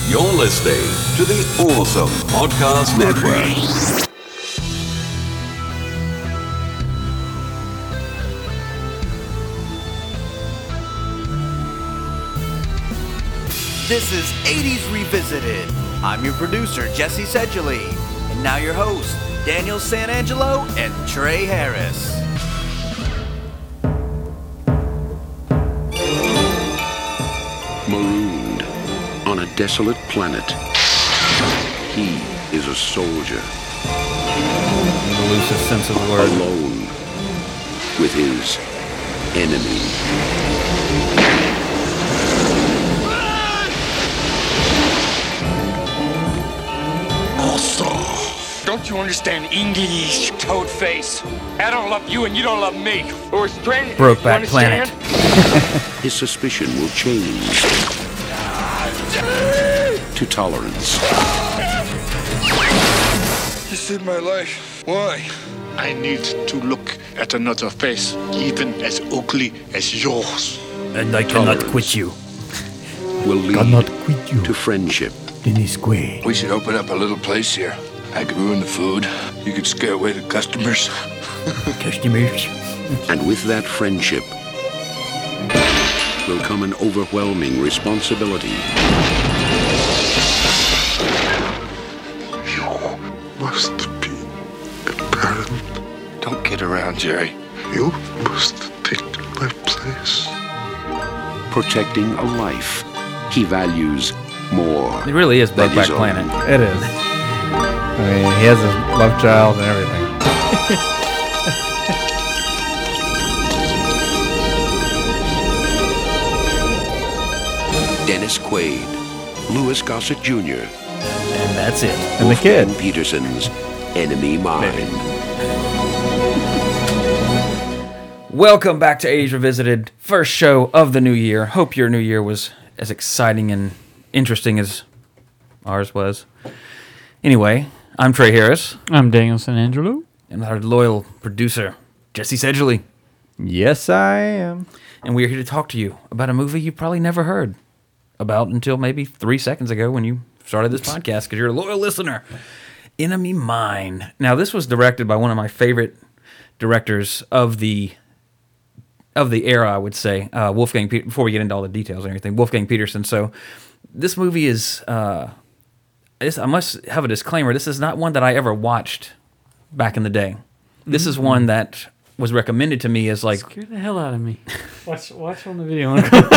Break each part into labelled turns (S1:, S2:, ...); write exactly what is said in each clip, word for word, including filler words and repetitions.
S1: You're listening to the Awesome Podcast Network.
S2: This is eighties Revisited. I'm your producer, Jesse Sedgley, and now your host, Daniel Sanangelo and Trey Harris.
S3: Marooned on a desolate planet, he is a soldier.
S4: In the loosest sense of the word.
S3: Alone with his enemy.
S5: Don't you understand English, toad face? I don't love you and you don't love me. We're strangers.
S4: Brokeback Planet.
S3: His suspicion will change to tolerance.
S5: You saved my life. Why?
S6: I need to look at another face, even as ugly as yours.
S4: And I cannot quit you.
S3: Will lead
S4: Cannot quit you.
S3: to friendship.
S4: Dennis Quaid.
S6: We should open up a little place here. I could ruin the food. You could scare away the customers.
S4: Customers.
S3: And with that friendship will come an overwhelming responsibility.
S6: You must be a parent. Don't kid around, Jerry. You must take my place.
S3: Protecting a life he values more.
S4: It really is
S3: than
S4: Brokeback
S3: his own.
S4: Planet.
S7: It is. I mean, he has his love child and everything.
S3: Dennis Quaid, Louis Gossett Junior,
S4: And that's it.
S7: And the kid.
S3: Wolfgang Petersen's Enemy Mine.
S4: Welcome back to eighties Revisited, first show of the new year. Hope your new year was as exciting and interesting as ours was. Anyway, I'm Trey Harris.
S8: I'm Daniel Sanangelo.
S4: And our loyal producer, Jesse Sedgley.
S7: Yes, I am.
S4: And we are here to talk to you about a movie you probably never heard about until maybe three seconds ago when you started this podcast, because you're a loyal listener. Enemy Mine. Now, this was directed by one of my favorite directors of the of the era, I would say, uh, Wolfgang. Pe- before we get into all the details and everything, Wolfgang Petersen. So, this movie is. Uh, this, I must have a disclaimer. This is not one that I ever watched back in the day. This is one that was recommended to me as like.
S8: Scared the hell out of me. Watch, watch on the video.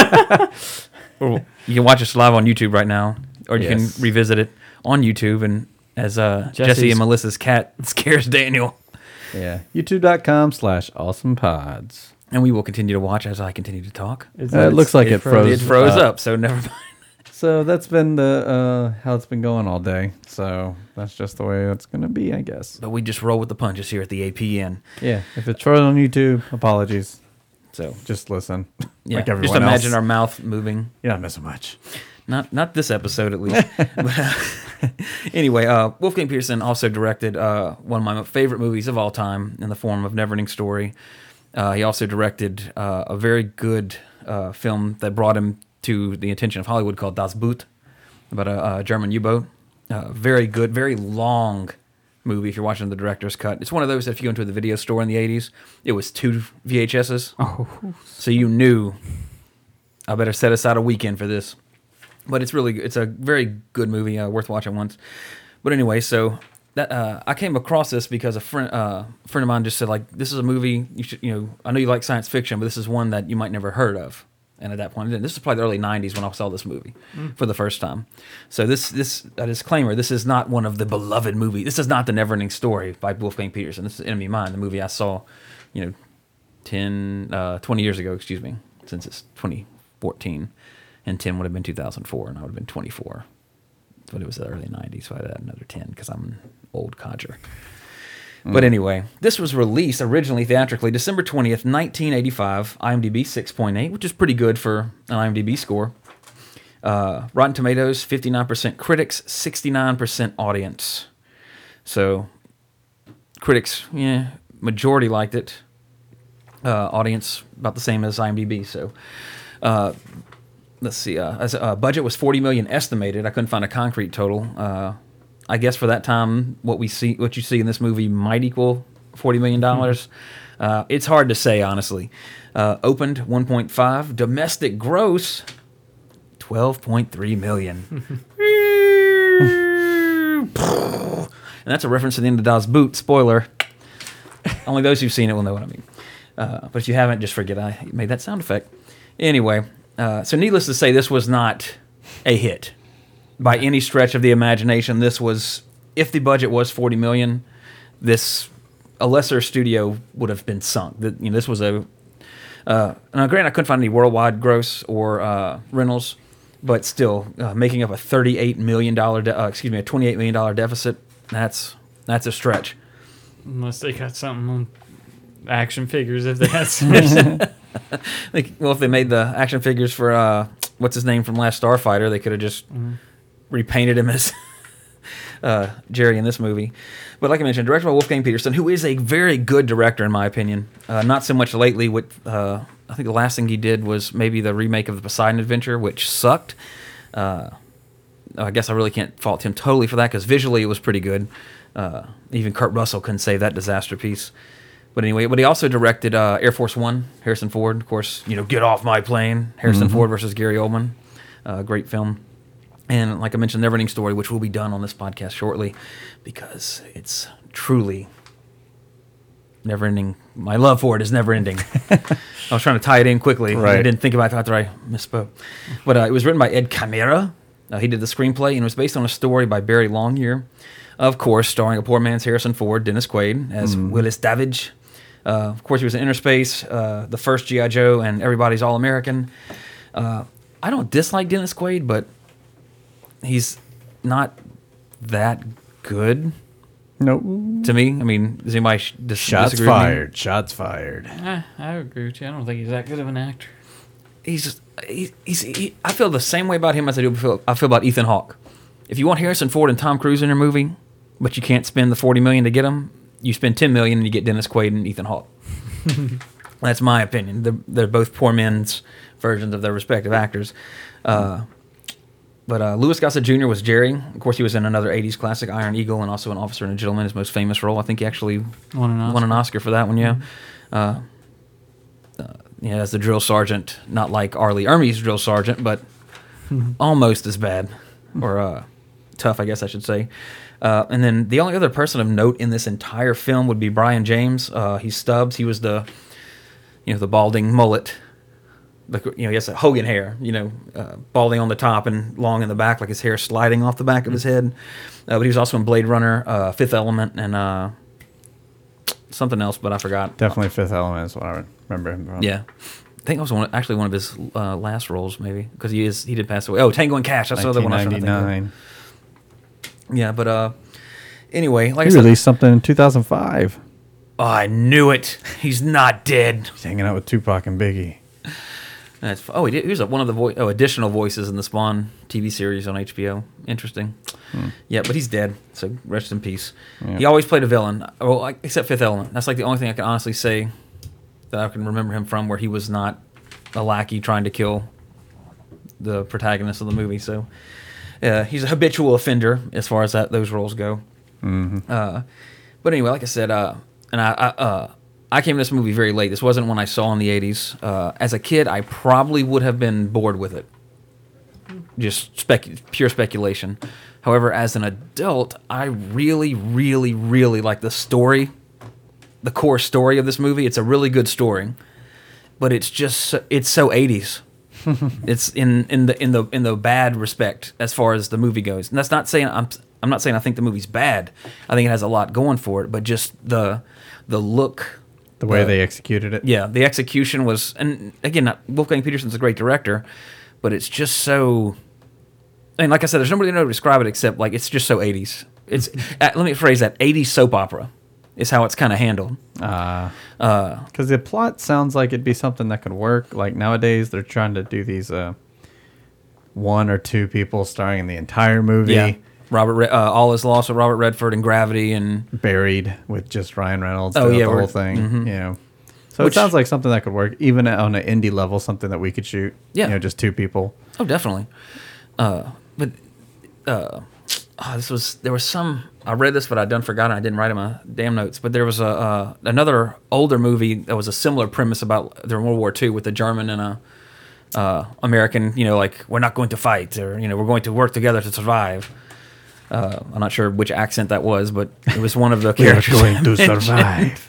S4: Or you can watch us live on YouTube right now, or you
S7: Yes.
S4: can revisit it on YouTube. And as uh, Jesse
S8: Jesse's-
S4: and Melissa's cat scares Daniel,
S7: Yeah. YouTube.com slash awesome pods.
S4: and we will continue to watch as I continue to talk.
S7: Uh, it looks like it, froze.
S4: It froze
S7: uh,
S4: up, so never mind.
S7: So that's been the uh, how it's been going all day. So that's just the way it's going to be, I guess.
S4: But we just roll with the punches here at the A P N.
S7: Yeah. If it's frozen on YouTube, apologies.
S4: So
S7: Just listen.
S4: yeah,
S7: like everyone
S4: just imagine
S7: else.
S4: our mouth moving.
S7: You're not missing much.
S4: Not not this episode, at least. but, uh, anyway, uh, Wolfgang Petersen also directed uh, one of my favorite movies of all time in the form of Neverending Story. Uh, he also directed uh, a very good uh, film that brought him to the attention of Hollywood called Das Boot, about a, a German U-boat. Uh, very good, very long movie if you're watching the director's cut. It's one of those that if you go into the video store in the eighties, it was two V H S's.
S8: Oh.
S4: So you knew, I better set aside a weekend for this. But it's really, it's a very good movie, uh, worth watching once. But anyway, so that uh, I came across this because a friend, uh, a friend of mine just said, like, this is a movie you should, you know, I know you like science fiction, but this is one that you might never heard of. And at that point, this is probably the early nineties when I saw this movie mm. for the first time. So this, this a disclaimer: this is not one of the beloved movies. This is not the Neverending Story by Wolfgang Petersen. This is Enemy Mine, the movie I saw, you know, ten, uh, twenty years ago. Excuse me, since it's twenty fourteen, and ten would have been two thousand four, and I would have been twenty-four. But it was the early nineties, so I'd add another ten because I'm an old codger. But anyway, this was released originally theatrically December twentieth, nineteen eighty-five. IMDb six point eight, which is pretty good for an IMDb score. Uh, Rotten Tomatoes, fifty-nine percent critics, sixty-nine percent audience. So, critics, yeah, majority liked it. Uh, audience, about the same as IMDb. So, uh, let's see. Uh, as uh, budget was forty million estimated. I couldn't find a concrete total. Uh, I guess for that time, what we see, what you see in this movie, might equal forty million dollars. uh, it's hard to say, honestly. Uh, opened one point five. Domestic gross twelve point three million. And that's a reference to the end of Das Boot. Spoiler. Only those who've seen it will know what I mean. Uh, but if you haven't, just forget I made that sound effect. Anyway, uh, so needless to say, this was not a hit by any stretch of the imagination. This was, if the budget was forty million dollars, this a lesser studio would have been sunk. The, you know, this was a uh, now, granted, I couldn't find any worldwide gross or uh, rentals, but still uh, making up a thirty-eight million dollars, de- uh, excuse me, a twenty-eight million dollars deficit. That's that's a stretch.
S8: Unless they got something on action figures, if they had some.
S4: Like, well, if they made the action figures for uh, what's his name from Last Starfighter, they could have just mm-hmm. repainted him as uh, Jerry in this movie. But like I mentioned, directed by Wolfgang Peterson, who is a very good director in my opinion. Uh, not so much lately. With uh, I think the last thing he did was maybe the remake of the Poseidon Adventure, which sucked. Uh, I guess I really can't fault him totally for that because visually it was pretty good. Uh, even Kurt Russell couldn't save that disaster piece. But anyway, but he also directed uh, Air Force One, Harrison Ford. Of course, you know, Get Off My Plane, Harrison mm-hmm. Ford versus Gary Oldman. Uh, great film. And like I mentioned, Neverending Story, which will be done on this podcast shortly because it's truly never-ending. My love for it is never-ending. I was trying to tie it in quickly.
S7: Right.
S4: I didn't think about it after I misspoke. But uh, it was written by Ed Camera. Uh, he did the screenplay, and it was based on a story by Barry Longyear. Of course, starring a poor man's Harrison Ford, Dennis Quaid, as mm. Willis Davidge. Uh, of course, he was in Inner Space, uh, the first G I. Joe, and Everybody's All-American. Uh, I don't dislike Dennis Quaid, but he's not that good.
S7: Nope.
S4: To me, I mean, does anybody sh- dis-
S7: Shots
S4: disagree with me?
S7: fired. Shots fired.
S8: I, I agree with you. I don't think he's that good of an actor.
S4: He's just, he, he's, he, I feel the same way about him as I do feel, I feel about Ethan Hawke. If you want Harrison Ford and Tom Cruise in your movie, but you can't spend the forty million dollars to get them, you spend ten million dollars and you get Dennis Quaid and Ethan Hawke. That's my opinion. They're, they're both poor men's versions of their respective actors. Uh, but uh, Louis Gossett Junior was Jerry. Of course, he was in another eighties classic, Iron Eagle, and also an Officer and a Gentleman, his most famous role. I think he actually
S8: won an Oscar,
S4: won an Oscar for that one, yeah. Uh, uh, yeah, as the drill sergeant, not like R. Lee Ermey's drill sergeant, but almost as bad, or uh, tough, I guess I should say. Uh, and then the only other person of note in this entire film would be Brian James. Uh, he's Stubbs. He was the, you know, the balding mullet. The, you know, he has a Hogan hair, you know, uh, balding on the top and long in the back, like his hair sliding off the back of his head. Uh, but he was also in Blade Runner, uh, Fifth Element, and uh, something else, but I forgot.
S7: Definitely Fifth Element is what I remember him from.
S4: Yeah. I think that was one, actually one of his uh, last roles, maybe, because he is he did pass away. Oh, Tango and Cash. That's the other one I was trying to think of. Yeah, but uh, anyway, like
S7: he
S4: I said,
S7: released something in two thousand five.
S4: Oh, I knew it. He's not dead.
S7: He's hanging out with Tupac and Biggie.
S4: That's oh, he, did, he was one of the vo- oh, additional voices in the Spawn T V series on H B O. Interesting. Hmm. Yeah, but he's dead, so rest in peace. Yep. He always played a villain, well, except Fifth Element. That's like the only thing I can honestly say that I can remember him from, where he was not a lackey trying to kill the protagonist of the movie. So uh, he's a habitual offender as far as that those roles go.
S7: Mm-hmm.
S4: Uh, but anyway, like I said, uh, and I I, uh, I came to this movie very late. This wasn't one I saw in the eighties. Uh, as a kid, I probably would have been bored with it. Just spec- pure speculation. However, as an adult, I really, really, really like the story, the core story of this movie. It's a really good story, but it's just it's so eighties. It's in, in the in the in the bad respect as far as the movie goes. And that's not saying I'm I'm not saying I think the movie's bad. I think it has a lot going for it, but just the the look,
S7: the way the, they executed it.
S4: Yeah, the execution was, and again, not, Wolfgang Petersen's a great director, but it's just so. I mean, like I said, there's nobody to describe it except like it's just so eighties. It's uh, let me phrase that: eighties soap opera is how it's kind of handled.
S7: Uh,
S4: uh,
S7: because the plot sounds like it'd be something that could work. Like nowadays, they're trying to do these uh, one or two people starring in the entire movie.
S4: Yeah. Robert, uh, All Is Lost with Robert Redford and Gravity, and
S7: Buried with just Ryan Reynolds.
S4: Oh yeah,
S7: the whole thing.
S4: Mm-hmm.
S7: You know, So
S4: Which-
S7: it sounds like something that could work, even on an indie level, something that we could shoot.
S4: Yeah.
S7: You know, just two people.
S4: Oh, definitely. Uh, but uh, oh, this was there was some. I read this, but I done forgotten. I didn't write in my damn notes. But there was a uh, another older movie that was a similar premise about during World War Two with a German and a uh, American. You know, like we're not going to fight, or you know, we're going to work together to survive. Uh, I'm not sure which accent that was, but it was one of the characters.
S7: going to survive.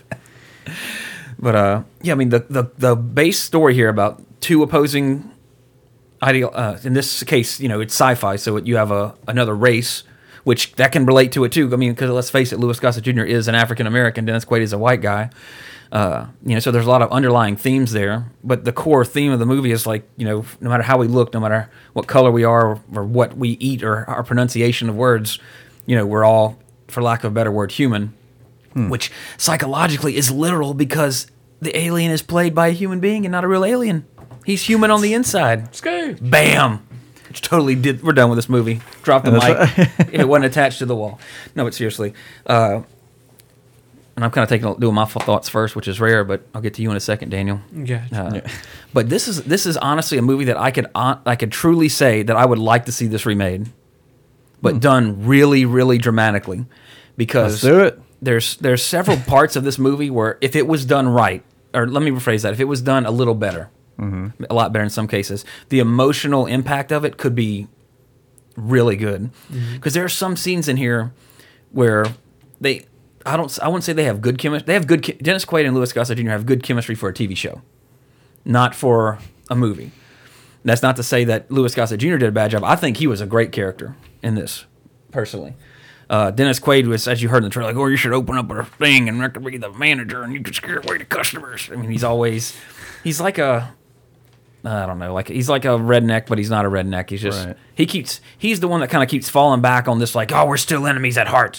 S4: But uh, yeah, I mean the, the the base story here about two opposing ideal. Uh, in this case, you know, it's sci-fi, so it, you have a another race, which that can relate to it too. I mean, because let's face it, Louis Gossett Junior is an African American. Dennis Quaid is a white guy. Uh, you know, so there's a lot of underlying themes there. But the core theme of the movie is like, you know, no matter how we look, no matter what color we are, or what we eat, or our pronunciation of words, you know, we're all, for lack of a better word, human. Hmm. Which psychologically is literal because the alien is played by a human being and not a real alien. He's human on the inside.
S8: Scary.
S4: Bam! Which totally did. We're done with this movie. Drop the
S7: And
S4: mic.
S7: that's
S4: If it wasn't attached to the wall. No, but seriously. Uh, and I'm kind of taking doing my thoughts first, which is rare, but I'll get to you in a second, Daniel.
S8: Yeah.
S4: Uh, But this is this is honestly a movie that I could uh, I could truly say that I would like to see this remade, but done really, really dramatically, because
S7: Let's do it.
S4: there's there's several parts of this movie where if it was done right, or let me rephrase that, if it was done a little better, mm-hmm. a lot better in some cases, the emotional impact of it could be really good. Because mm-hmm. there are some scenes in here where they, I don't, I wouldn't say they have good chemistry. They have good. Dennis Quaid and Louis Gossett Junior have good chemistry for a T V show, not for a movie. And that's not to say that Louis Gossett Junior did a bad job. I think he was a great character in this, personally. Uh, Dennis Quaid was, as you heard in the trailer, like, oh, you should open up a thing and I could be the manager and you could scare away the customers. I mean, he's always, he's like a, I don't know, like he's like a redneck, but he's not a redneck. He's just,
S7: Right.
S4: he keeps, he's the one that kind of keeps falling back on this, like, oh, we're still enemies at heart.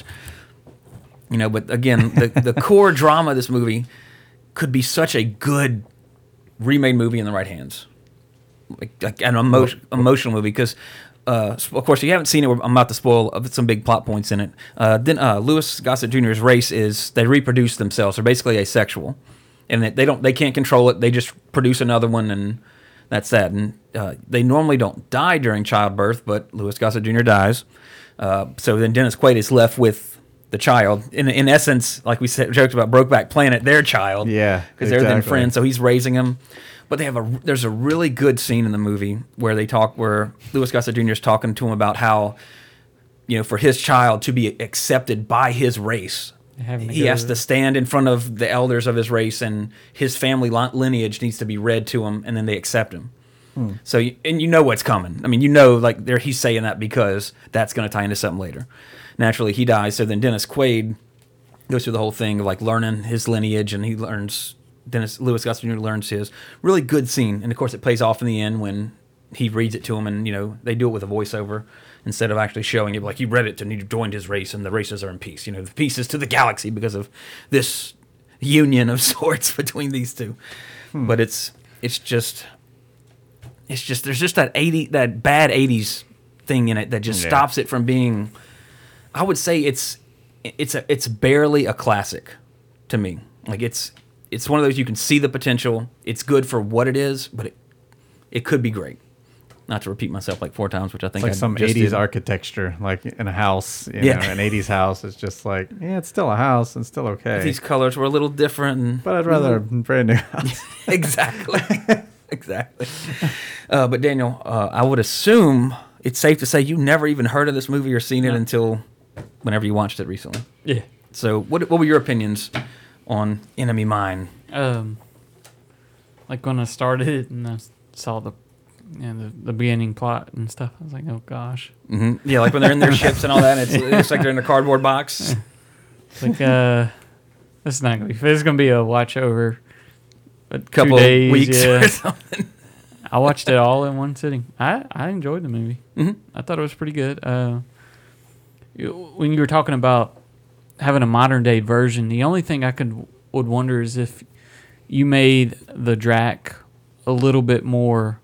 S4: You know, but again, the, the core drama of this movie could be such a good remade movie in the right hands. Like, like an emo- emotional movie, because Uh, of course, if you haven't seen it, I'm about to spoil some big plot points in it. Uh, then uh, Louis Gossett Junior's race is they reproduce themselves. They're basically asexual, and they, they don't they can't control it. They just produce another one, and that's that. And uh, they normally don't die during childbirth, but Louis Gossett Junior dies. Uh, so then Dennis Quaid is left with the child. In in essence, like we said, joked about Brokeback Planet, their child.
S7: Yeah,
S4: because they're then
S7: exactly.
S4: friends. So he's raising him. But they have a there's a really good scene in the movie where they talk where Louis Gossett Junior is talking to him about how, you know, for his child to be accepted by his race,
S8: Having to
S4: he
S8: go
S4: has
S8: to-
S4: to stand in front of the elders of his race, and his family li- lineage needs to be read to him, and then they accept him. Hmm. So you, and you know what's coming. I mean, you know, like there he's saying that because that's going to tie into something later. Naturally, he dies. So then Dennis Quaid goes through the whole thing of like learning his lineage, and he learns. Dennis Louis Gossett Junior learns his really good scene, and of course it plays off in the end when he reads it to him, and you know they do it with a voiceover instead of actually showing it. Like he read it and he joined his race, and the races are in peace. You know, the peace is to the galaxy because of this union of sorts between these two. Hmm. But it's it's just it's just there's just that eighty that bad eighties thing in it that just
S7: Yeah.
S4: stops it from being. I would say it's it's a it's barely a classic to me. Like it's. It's one of those you can see the potential. It's good for what it is, but it it could be great. Not to repeat myself like four times, which I
S7: It's
S4: think
S7: like
S4: I
S7: some
S4: just
S7: eighties
S4: did.
S7: architecture, like in a house. You
S4: Yeah.
S7: know, an eighties house is just like, yeah, it's still a house and still okay.
S4: These colors were a little different, and
S7: But I'd rather a brand new house.
S4: exactly, exactly. Uh, but Daniel, uh, I would assume it's safe to say you never even heard of this movie or seen it
S8: No.
S4: until whenever you watched it recently.
S8: Yeah.
S4: So, what what were your opinions on Enemy Mine?
S8: Um, like when I started it and I saw the, you know, the the beginning plot and stuff, I was like, oh gosh.
S4: Mm-hmm. Yeah, like when they're in their ships and all that, and it's, it's like they're in a cardboard box.
S8: It's like, uh, this is not gonna be. This is gonna be a watch over. A
S4: Couple
S8: two days,
S4: weeks
S8: yeah.
S4: or something.
S8: I watched it all in one sitting. I, I enjoyed the movie.
S4: Mhm.
S8: I thought it was pretty good. Uh, you, when you were talking about having a modern day version, the only thing I could would wonder is if you made the Drac a little bit more,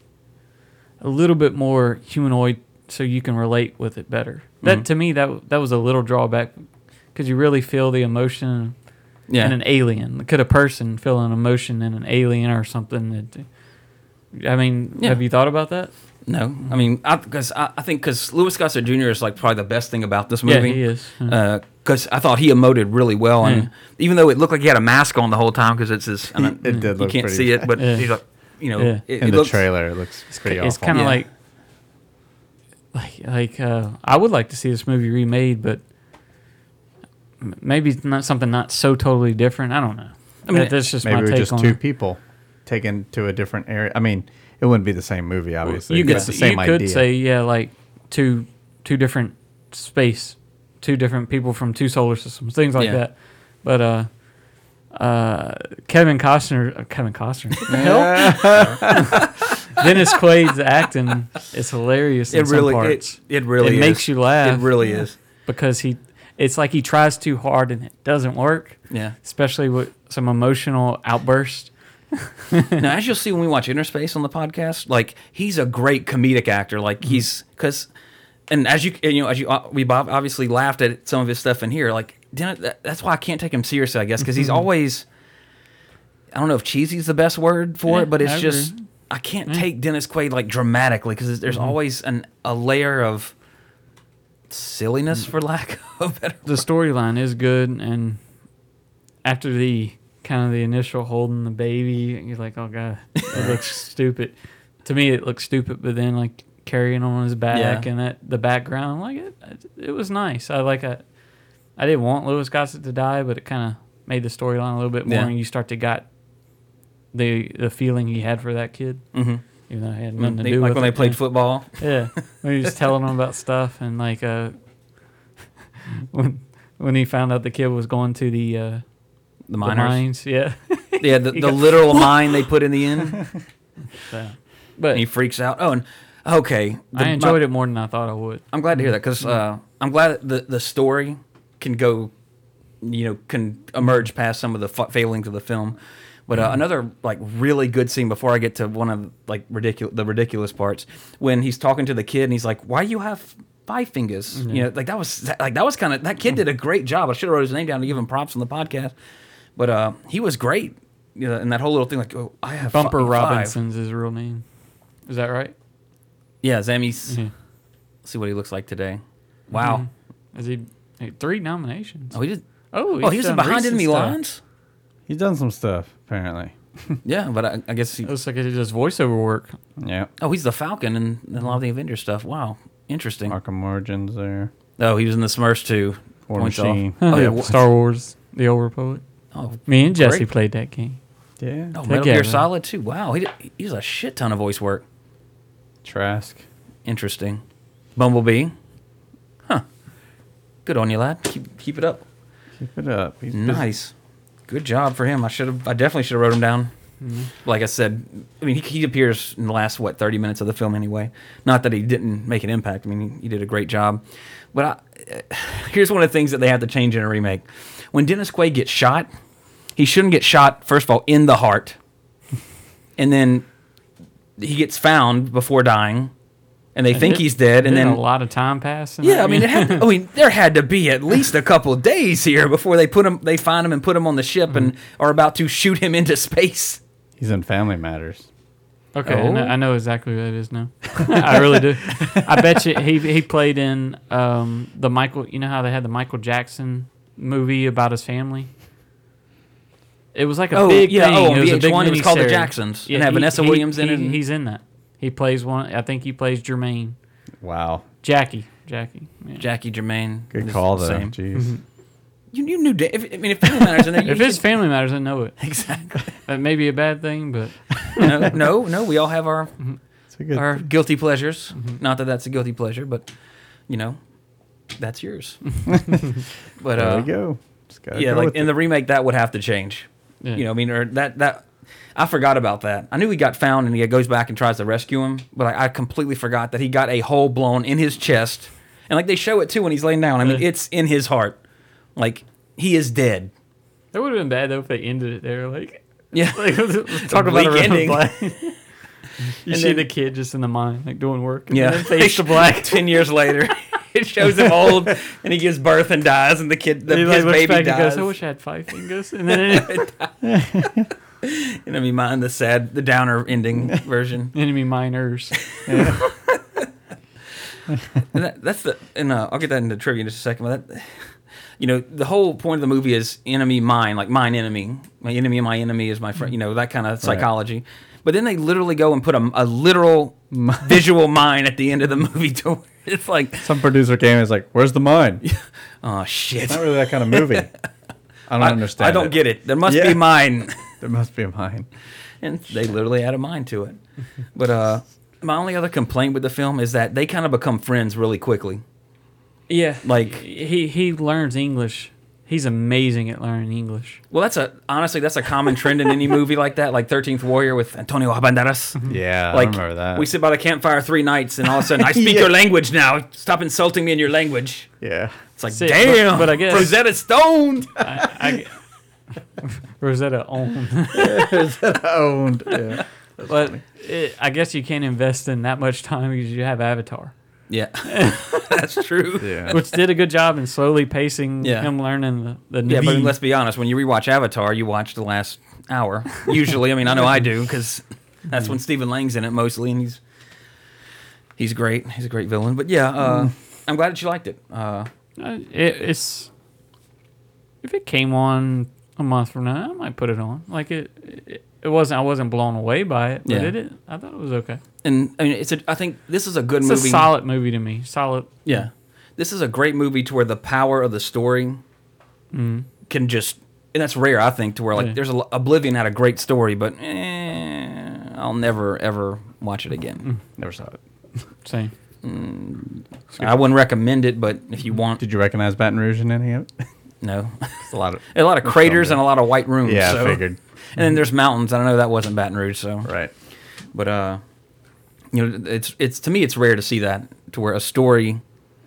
S8: a little bit more humanoid, so you can relate with it better. That
S4: Mhm.
S8: to me that that was a little drawback because you really feel the emotion
S4: Yeah.
S8: and an alien? Could a person feel an emotion in an alien or something? That, I mean,
S4: Yeah.
S8: have you thought about that?
S4: No, I mean, because I, I, I think because Louis Gossett Junior is like probably the best thing about this
S8: Yeah,
S4: movie.
S8: he is.
S4: Because I thought he emoted really well, and
S8: Yeah.
S4: even though it looked like he had a mask on the whole time, because it's his, I mean,
S7: It did
S4: you
S7: look
S4: can't
S7: pretty
S4: see it, but
S8: Yeah.
S4: he's like, you know,
S8: Yeah.
S4: it,
S7: In
S4: it
S7: the
S4: looks,
S7: trailer, it looks pretty
S8: It's
S7: awful.
S8: kind of
S4: Yeah.
S8: like, like, like uh, I would like to see this movie remade, but m- maybe it's not something not so totally different. I don't know. I
S4: mean,
S8: mean, that's just
S7: Maybe
S8: my
S7: it was
S8: take
S7: just
S8: on
S7: two
S8: it.
S7: people taken to a different area. I mean, it wouldn't be the same movie, obviously.
S8: You
S7: but
S8: could,
S7: it's the same
S8: you
S7: idea.
S8: could say, yeah, like two two different space, two different people from two solar systems, things like
S4: Yeah.
S8: that. But uh, uh, Kevin Costner, uh, Kevin Costner, what the hell? Dennis Quaid's acting is hilarious. In
S4: it really,
S8: some
S4: it,
S8: parts.
S4: it really
S8: It
S4: is.
S8: makes you laugh.
S4: It really is.
S8: because he, it's like he tries too hard and it doesn't work.
S4: Yeah.
S8: Especially with some emotional outbursts.
S4: Now, as you'll see when we watch Interspace on the podcast, like he's a great comedic actor. Like he's because, and as you you know, as you uh, we Bob obviously laughed at some of his stuff in here. Like Dennis, that, that's why I can't take him seriously, I guess, because he's always. I don't know if cheesy's the best word for
S8: Yeah,
S4: it, but it's
S8: I
S4: just
S8: agree.
S4: I can't take Dennis Quaid like dramatically because there's always an a layer of silliness, for lack of a better.
S8: The storyline is good, and after the kind of the initial holding the baby, you're like, oh god, it looks stupid. To me, it looks stupid, but then like carrying on his back
S4: Yeah.
S8: and that the background, like it, it was nice. I like it. I didn't want Louis Gossett to die, but it kind of made the storyline a little bit more,
S4: Yeah.
S8: and you start to got the the feeling he had for that kid,
S4: Mm-hmm.
S8: even though it had nothing to
S4: They-
S8: do
S4: like
S8: with
S4: when
S8: it.
S4: they played
S8: Yeah.
S4: football.
S8: Yeah, when he was telling him about stuff, and like uh, when when he found out the kid was going to the uh,
S4: The
S8: the
S4: miners.
S8: mines, yeah,
S4: Yeah, the,
S8: He
S4: the
S8: got-
S4: literal mine they put in the end.
S8: yeah. But
S4: And he freaks out. Oh, and okay. the-
S8: I enjoyed
S4: my-
S8: it more than I thought I would.
S4: I'm glad to hear that because uh, I'm glad that the the story can go, you know, can emerge past some of the fa- failings of the film. But uh, another like really good scene before I get to one of like ridiculous the ridiculous parts when he's talking to the kid and he's like, "Why you have five fingers?" You know, like that was like that was kind of that kid did a great job. I should have wrote his name down to give him props on the podcast. But uh, he was great. You know, and that whole little thing like, "Oh, I have fi-
S8: Bumper
S4: five."
S8: Robinson's his real name. Is that right?
S4: Yeah, Zammy's.
S8: Mhm.
S4: Let's see what he looks like today. Wow.
S8: Is he hey, three nominations?
S4: Oh, he did.
S8: Oh,
S4: Oh, he was in
S8: done
S4: Behind
S8: recent
S4: Enemy
S8: stuff.
S4: Lines.
S7: He's done some stuff, apparently.
S4: Yeah, but I, I guess he.
S8: It looks like he does voiceover work.
S7: Yeah.
S4: Oh, he's the Falcon in, in a lot of the Avengers stuff. Wow, interesting.
S7: Arkham Origins there.
S4: Oh, he was in the Smurfs too.
S7: War
S4: Points
S7: Machine.
S4: off. Oh, yeah. wha-
S8: Star Wars: The Old Republic.
S4: Oh,
S8: Me and Jesse
S4: great.
S8: played that game.
S7: Yeah.
S4: Oh, Metal Gear
S8: Together.
S4: Solid too. Wow, he did, he was a shit ton of voice work.
S7: Trask.
S4: Interesting. Bumblebee. Huh. Good on you, lad. Keep keep it up.
S7: Keep it up. He's busy.
S4: Nice. Good job for him. I should have. I definitely should have wrote him down. Like I said, I mean, he, he appears in the last what thirty minutes of the film anyway. Not that he didn't make an impact. I mean, he, he did a great job. But I, uh, here's one of the things that they have to change in a remake. When Dennis Quaid gets shot, he shouldn't get shot first of all in the heart, and then he gets found before dying, and they think
S8: It-
S4: he's dead, and
S8: didn't
S4: then
S8: a lot of time passed. in
S4: yeah,
S8: that
S4: I mean, it
S8: game?
S4: had, I mean, there had to be at least a couple of days here before they put him, they find him and put him on the ship and are about to shoot him into space.
S7: He's in Family Matters.
S8: Okay, I, know,
S4: Oh.
S8: I know exactly what it is now. I really do. I bet you he he played in um, the Michael. You know how they had the Michael Jackson movie about his family. It was like a
S4: Oh,
S8: big
S4: yeah,
S8: thing.
S4: oh, on
S8: it was a
S4: V H
S8: big
S4: one, it was called The
S8: miniseries.
S4: Jacksons. And had Vanessa
S8: he-
S4: Williams in
S8: he-
S4: it and-
S8: He's in that. He plays one. I think he plays Jermaine.
S7: Wow.
S8: Jackie. Jackie. Yeah.
S4: Jackie Germain.
S7: Good
S4: is
S7: call,
S4: the
S7: though.
S4: same.
S7: Jeez.
S4: You, you knew, Da- if, I mean, if Family Matters in there, you
S8: If it's
S4: should-
S8: Family Matters, I know it.
S4: exactly.
S8: That may be a bad thing, but
S4: no, no, no, we all have our
S7: It's a good.
S4: our guilty pleasures. Not that that's a guilty pleasure, but you know, that's yours. but
S7: there
S4: uh,
S7: we go. Just gotta
S4: yeah,
S7: go
S4: like
S7: with
S4: in
S7: it.
S4: the remake, that would have to change.
S8: yeah.
S4: You know, I mean, or that that I forgot about that. I knew he got found and he goes back and tries to rescue him, but I, I completely forgot that he got a hole blown in his chest, and like they show it too when he's laying down. I mean,
S8: Yeah.
S4: it's in his heart, like he is dead.
S8: That would have been bad though if they ended it there. Like,
S4: Yeah,
S8: like talk about a
S4: bleak
S8: ending.
S4: ending.
S8: You
S4: And
S8: see
S4: then-
S8: the kid just in the mine, like doing work. And
S4: Yeah,
S8: then fades to black.
S4: Ten years later, it shows him old, and he gives birth and dies, and the kid, the,
S8: He,
S4: his
S8: like, looks
S4: baby
S8: back and
S4: dies.
S8: goes, I wish I had five fingers. And then
S4: Enemy Mine, the sad, the downer ending version.
S8: enemy miners.
S4: And that, that's the, and uh, I'll get that into trivia in just a second. But that, you know, the whole point of the movie is enemy mine, like mine enemy, my enemy, my enemy is my friend. You know, that kind of psychology. But then they literally go and put a, a literal visual mine at the end of the movie. To it's like
S7: Some producer came and was like, "Where's the mine?"
S4: oh shit.
S7: It's not really that kind of movie. I don't
S4: I,
S7: understand.
S4: I don't
S7: it.
S4: get it. There must
S7: Yeah.
S4: be mine.
S7: There must be a mine.
S4: And they literally add a mine to it. But uh, my only other complaint with the film is that they kind of become friends really quickly.
S8: Yeah.
S4: Like-
S8: he he learns English. He's amazing at learning English.
S4: Well, that's a honestly that's a common trend in any movie like that, like thirteenth Warrior with Antonio Banderas.
S7: Yeah,
S4: Like
S7: I remember that.
S4: we sit by the campfire three nights, and all of a sudden I speak
S7: Yeah.
S4: your language now. Stop insulting me in your language.
S7: yeah.
S4: It's like
S8: See,
S4: damn,
S8: but- but I guess-
S4: Rosetta Stone.
S8: I, I, Rosetta owned.
S7: Owned. Yeah.
S8: But it, I guess you can't invest in that much time because you have Avatar,
S4: Yeah, that's true.
S7: Yeah.
S8: which did a good job in slowly pacing
S4: Yeah.
S8: him learning the, the
S4: Yeah, but
S8: Navi.
S4: let's be honest. When you rewatch Avatar, you watch the last hour. Usually, I mean, I know I do because that's when Stephen Lang's in it mostly, and he's he's great. He's a great villain. But yeah, uh, I'm glad that you liked it. Uh,
S8: Uh, it, it's if it came on a month from now, I might put it on. Like it, it, it wasn't. I wasn't blown away by it, but
S4: Yeah.
S8: it, it. I thought it was okay.
S4: and I mean, it's a. I think this is a good
S8: It's
S4: movie.
S8: a solid movie to me. Solid.
S4: Yeah, this is a great movie to where the power of the story can just, and that's rare, I think, to where like
S8: Yeah.
S4: there's a, Oblivion had a great story, but eh, I'll never ever watch it again.
S7: Never saw it.
S8: Same.
S4: I wouldn't recommend it, but if you want,
S7: Did you recognize Baton Rouge in any of it?
S4: no,
S7: It's a lot of.
S4: a lot of craters and a lot of white rooms.
S7: Yeah,
S4: so.
S7: I figured.
S4: And then there's mountains. I know that wasn't Baton Rouge, so
S7: Right.
S4: but uh, you know, it's it's to me it's rare to see that to where a story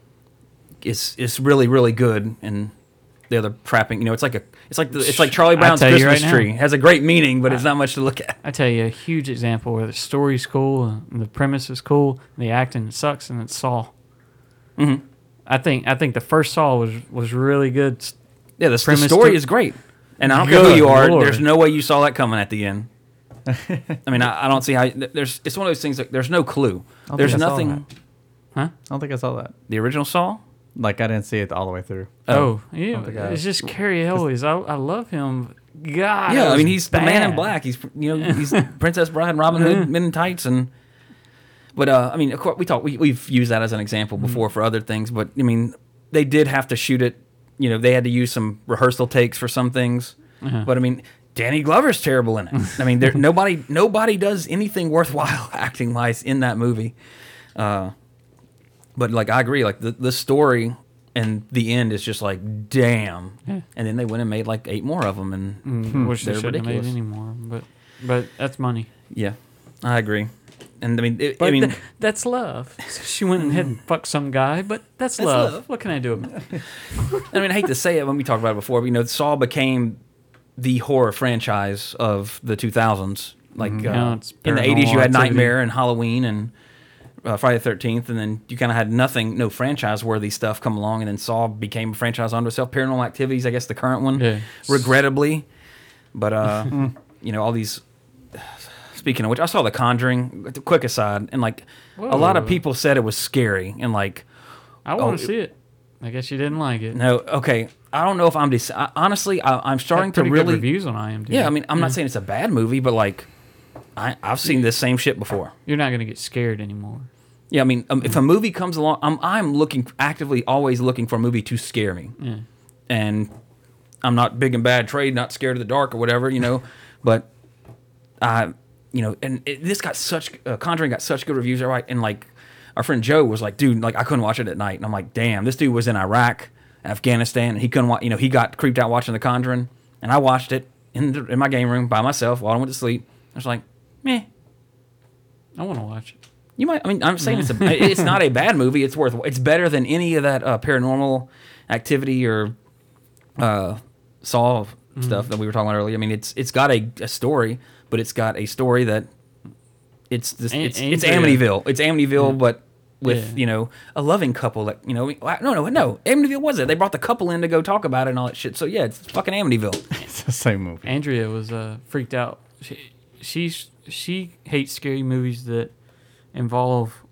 S4: is is really really good and the other trapping. You know, it's like a it's like the, it's like Charlie
S8: I
S4: Brown's
S8: tell you
S4: Christmas
S8: right now.
S4: tree. It has a great meaning, but it's not much to look at.
S8: I tell you a huge example where the story's cool, and the premise is cool, and the acting sucks, and it's Saw.
S4: Mm-hmm.
S8: I think I think the first Saw was was really good.
S4: Yeah, the, the
S8: Premise
S4: story
S8: to-
S4: is great, and I don't care who
S8: Good
S4: you are.
S8: Lord.
S4: There's no way you saw that coming at the end. I mean, I, I don't see how. There's it's one of those things. Like, there's no clue.
S7: don't
S4: There's
S7: think I saw
S4: nothing.
S7: I don't think I saw that.
S4: The original Saw.
S7: Like I didn't see it all the way through.
S8: Oh, yeah,
S7: think I-
S8: it's just Carrie Elwes. I I love him. God,
S4: Yeah,
S8: it
S4: I
S8: was
S4: mean he's the man in
S8: bad.
S4: black. He's you know he's Princess Bride and Robin Hood, Men in Tights, and but uh, I mean of course we talk we we've used that as an example before for other things, but I mean they did have to shoot it. You know they had to use some rehearsal takes for some things, but I mean Danny Glover's terrible in it. I mean there nobody nobody does anything worthwhile acting wise in that movie. Uh, but like I agree, like the the story. And the end is just like, damn.
S8: Yeah.
S4: And then they went and made like eight more of them. And
S8: Mm, wish they
S4: they're
S8: shouldn't have made
S4: ridiculous.
S8: any more, but but that's money.
S4: yeah, I agree. And I mean, it,
S8: But
S4: I mean,
S8: th- that's love. She went ahead and fucked some guy, but that's,
S4: That's
S8: love.
S4: love.
S8: What can I do about it?
S4: I mean, I hate to say it when we talked about it before, but you know, Saw became the horror franchise of the two thousands. Like
S8: Now
S4: uh,
S8: it's
S4: in the eighties, you
S8: Paranormal
S4: had
S8: Activity.
S4: Nightmare and Halloween and uh, Friday the thirteenth, and then you kind of had nothing, no franchise-worthy stuff come along, and then Saw became a franchise unto itself. Paranormal Activities, I guess, the current one,
S8: Yeah.
S4: regrettably. But uh, you know, all these. Speaking of which, I saw The Conjuring. Quick aside, and like a lot of
S8: Whoa.
S4: people said it was scary, and like.
S8: I want
S4: Oh,
S8: to see it. I guess you didn't like it.
S4: No, okay. I don't know if I'm dis- I, honestly. I, I'm starting
S8: Had
S4: to
S8: pretty
S4: really.
S8: good reviews on IMDb.
S4: Yeah, I mean, I'm
S8: Yeah.
S4: not saying it's a bad movie, but like, I, I've seen this same shit before.
S8: You're not gonna get scared anymore.
S4: Yeah, I mean, um, if a movie comes along, I'm I'm looking actively always looking for a movie to scare me,
S8: Yeah.
S4: and I'm not big and bad trade, not scared of the dark or whatever, you know. But I, you know, and it, this got such uh, Conjuring got such good reviews, right? And like, our friend Joe was like, dude, like I couldn't watch it at night, and I'm like, damn, this dude was in Iraq, Afghanistan, and he couldn't watch. You know, he got creeped out watching The Conjuring, and I watched it in the, in my game room by myself while I went to sleep. I was like, meh.
S8: I want to watch it.
S4: You might. I mean, I'm saying it's a. It's not a bad movie. It's worth. It's better than any of that uh, Paranormal Activity or uh, Saw stuff that we were talking about earlier. I mean, it's it's got a, a story, but it's got a story that it's this.
S8: Ain't-
S4: It's
S8: ain't
S4: it's
S8: there-
S4: Amityville. It's Amityville, but with
S8: Yeah.
S4: you know a loving couple that you know no no no Amityville was it? They brought the couple in to go talk about it and all that shit. So yeah, it's fucking Amityville.
S7: It's the same movie.
S8: Andrea was uh, freaked out. She, she's she hates scary movies that involve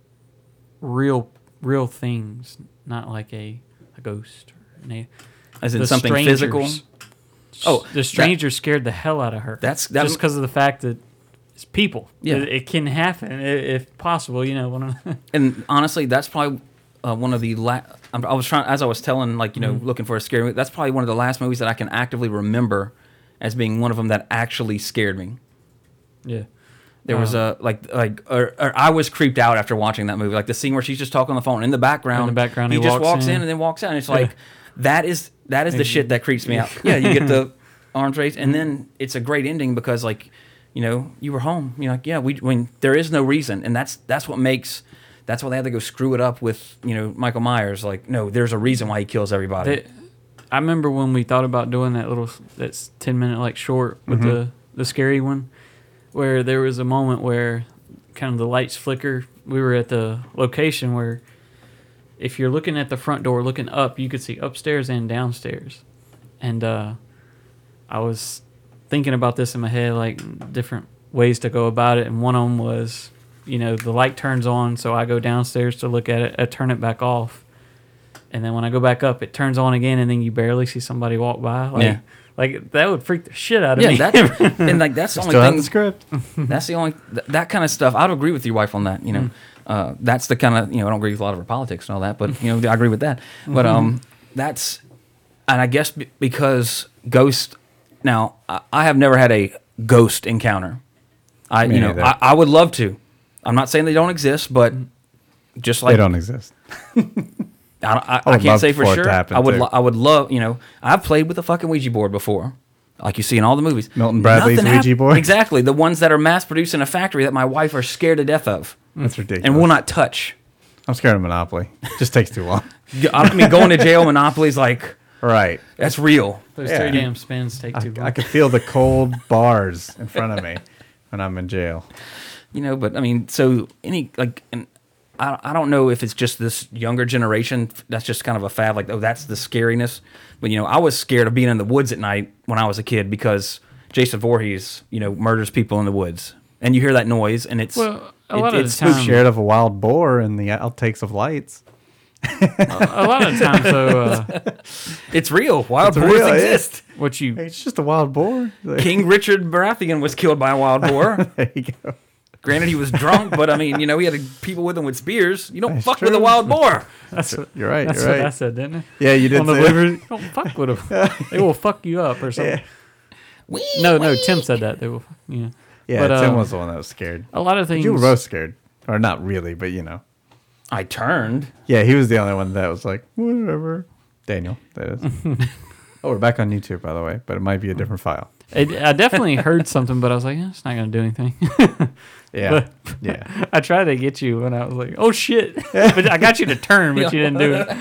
S8: real real things, not like a, a ghost or an,
S4: As in
S8: the
S4: something
S8: strangers.
S4: physical. Oh,
S8: the stranger scared the hell out of her.
S4: That's- that-
S8: just because of the fact that it's people.
S4: Yeah.
S8: it, it can happen i- if possible. You know, one of
S4: And honestly, that's probably uh, one of the la- I'm- I was trying as I was telling, like you know,
S8: Mm-hmm.
S4: looking for a scary movie. That's probably one of the last movies that I can actively remember as being one of them that actually scared me.
S8: yeah.
S4: There was
S8: Um,
S4: a like like or, or I was creeped out after watching that movie. Like the scene where she's just talking on the phone in the background.
S8: In the background,
S4: he,
S8: he
S4: just
S8: walks
S4: walks in.
S8: in.
S4: and then walks out. And it's like that is that is the shit that creeps me out. Yeah, you get the arms raised, and then it's a great ending because like you know you were home. You're like yeah we when there is no reason, and that's that's what makes that's why they had to go screw it up with you know Michael Myers. Like no, there's a reason why he kills everybody.
S8: They- I remember when we thought about doing that little that's ten minute like short with
S4: Mm-hmm.
S8: the the scary one, where there was a moment where kind of the lights flicker. We were at the location where if you're looking at the front door looking up, you could see upstairs and downstairs. And uh, I was thinking about this in my head, like different ways to go about it. And one of them was, you know, the light turns on, so I go downstairs to look at it, I turn it back off. And then when I go back up, it turns on again, and then you barely see somebody walk by. Like,
S4: Yeah.
S8: like that would freak the shit out of
S4: yeah,
S8: me.
S4: that and like that's the only
S7: Still have
S4: thing.
S7: the script.
S4: That's the only th- that kind of stuff. I'd agree with your wife on that. You know, uh, that's the kind of you know I don't agree with a lot of her politics and all that, but you know I agree with that. But um, that's and I guess b- because ghost. Now I, I have never had a ghost encounter. I
S7: Me
S4: you know
S7: neither.
S4: I, I would love to. I'm not saying they don't exist, but just like
S7: They don't exist.
S4: I, I,
S7: I
S4: I
S7: would
S4: can't
S7: love
S4: say for
S7: for it
S4: sure.
S7: to happen,
S4: I would
S7: too.
S4: lo- I would love you know I've played with a fucking Ouija board before. Like you see in all the movies.
S7: Milton Bradley's
S4: Nothing hap-
S7: Ouija board?
S4: Exactly. The ones that are mass produced in a factory that my wife are scared to death of
S7: That's ridiculous.
S4: and will not touch.
S7: I'm scared of Monopoly. Just takes too long.
S4: I mean, going to jail, Monopoly's like,
S7: Right.
S4: that's real.
S8: Those
S7: Yeah.
S8: three damn spins take
S7: I,
S8: too long.
S7: I could feel the cold bars in front of me when I'm in jail.
S4: You know, but I mean, so any, like, and I, I don't know if it's just this younger generation that's just kind of a fad, like, oh, that's the scariness. But, you know, I was scared of being in the woods at night when I was a kid because Jason Voorhees, you know, murders people in the woods. And you hear that noise, and it's,
S8: Well, a
S4: it-
S8: lot of the
S4: it's
S8: time-
S4: spooky.
S7: Scared of a wild boar and the outtakes of lights.
S8: a lot of times, though, uh,
S4: It's real. Wild
S7: It's
S4: boars
S7: real, yeah.
S4: exist.
S8: what you
S7: Hey, it's just a wild boar.
S4: King Richard Baratheon was killed by a wild boar.
S7: There you go.
S4: Granted, he was drunk, but I mean, you know, he had people with him with spears. You don't
S7: That's
S4: fuck with a
S7: true.
S4: wild boar.
S8: that's what,
S7: You're right.
S8: that's
S7: You're
S8: what
S7: right.
S8: I said, didn't I?
S7: Yeah, you did
S8: On the
S7: say that.
S8: delivery, don't fuck with them. They will fuck you up or something.
S7: Yeah.
S8: No, no, Tim said that. They will. Yeah.
S7: Yeah,
S8: But,
S7: Tim
S8: uh,
S7: was the one that was scared.
S8: A lot of things.
S7: You were both scared. Or not really, but you know.
S4: I turned.
S7: Yeah, he was the only one that was like, whatever. Daniel, that is. Oh, we're back on YouTube, by the way, but it might be a different file.
S8: It, I definitely heard something, but I was like, eh, it's not going to do anything.
S7: Yeah. yeah.
S8: I tried to get you, and I was like, oh shit! But I got you to turn, but you didn't do it.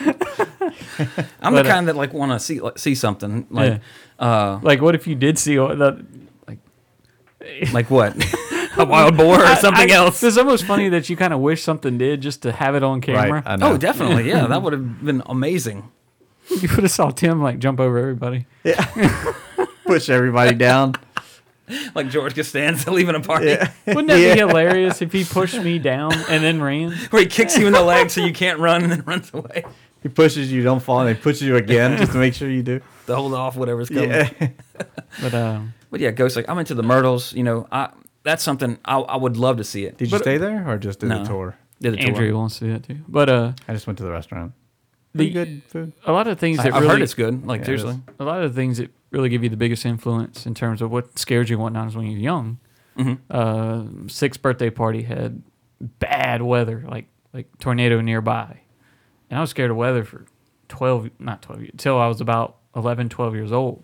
S4: I'm
S8: But,
S4: the
S8: uh,
S4: kind that like want to see like, see something like uh
S8: Like, what if you did see all that? Like,
S4: like what a wild boar or something
S8: I-
S4: else.
S8: It's almost funny that you kind of wish something did just to have it on camera.
S7: Right. I know.
S4: Oh, definitely. Yeah, that would have been amazing.
S8: You would have saw Tim like jump over everybody.
S7: Push everybody down.
S4: Like George Costanza leaving a party
S8: Wouldn't that be hilarious if he pushed me down and then ran?
S4: where he kicks you in the leg so you can't run and then runs away
S7: He pushes you, don't fall, and he pushes you again just to make sure you do.
S4: to hold off whatever's coming.
S7: Yeah.
S8: But um,
S4: But yeah, Ghost, like I'm into the Myrtles. You know, I that's something I, I would love to see it.
S7: Did you
S8: But-
S7: stay there or just did
S4: No.
S7: the tour?
S4: Did the tour.
S8: Andrew wants to do that too. But uh,
S7: I just went to the restaurant.
S8: the
S7: Pretty good food.
S8: a lot of things
S4: I,
S8: that
S4: I've
S8: really
S4: heard it's good. Like
S7: Yeah, it
S4: seriously,
S7: is.
S8: a lot of the things that really give you the biggest influence in terms of what scares you and whatnot is when you're young.
S4: Mm-hmm.
S8: Uh, sixth birthday party had bad weather, like like tornado nearby, and I was scared of weather for twelve, not twelve, years, until I was about eleven, twelve years old,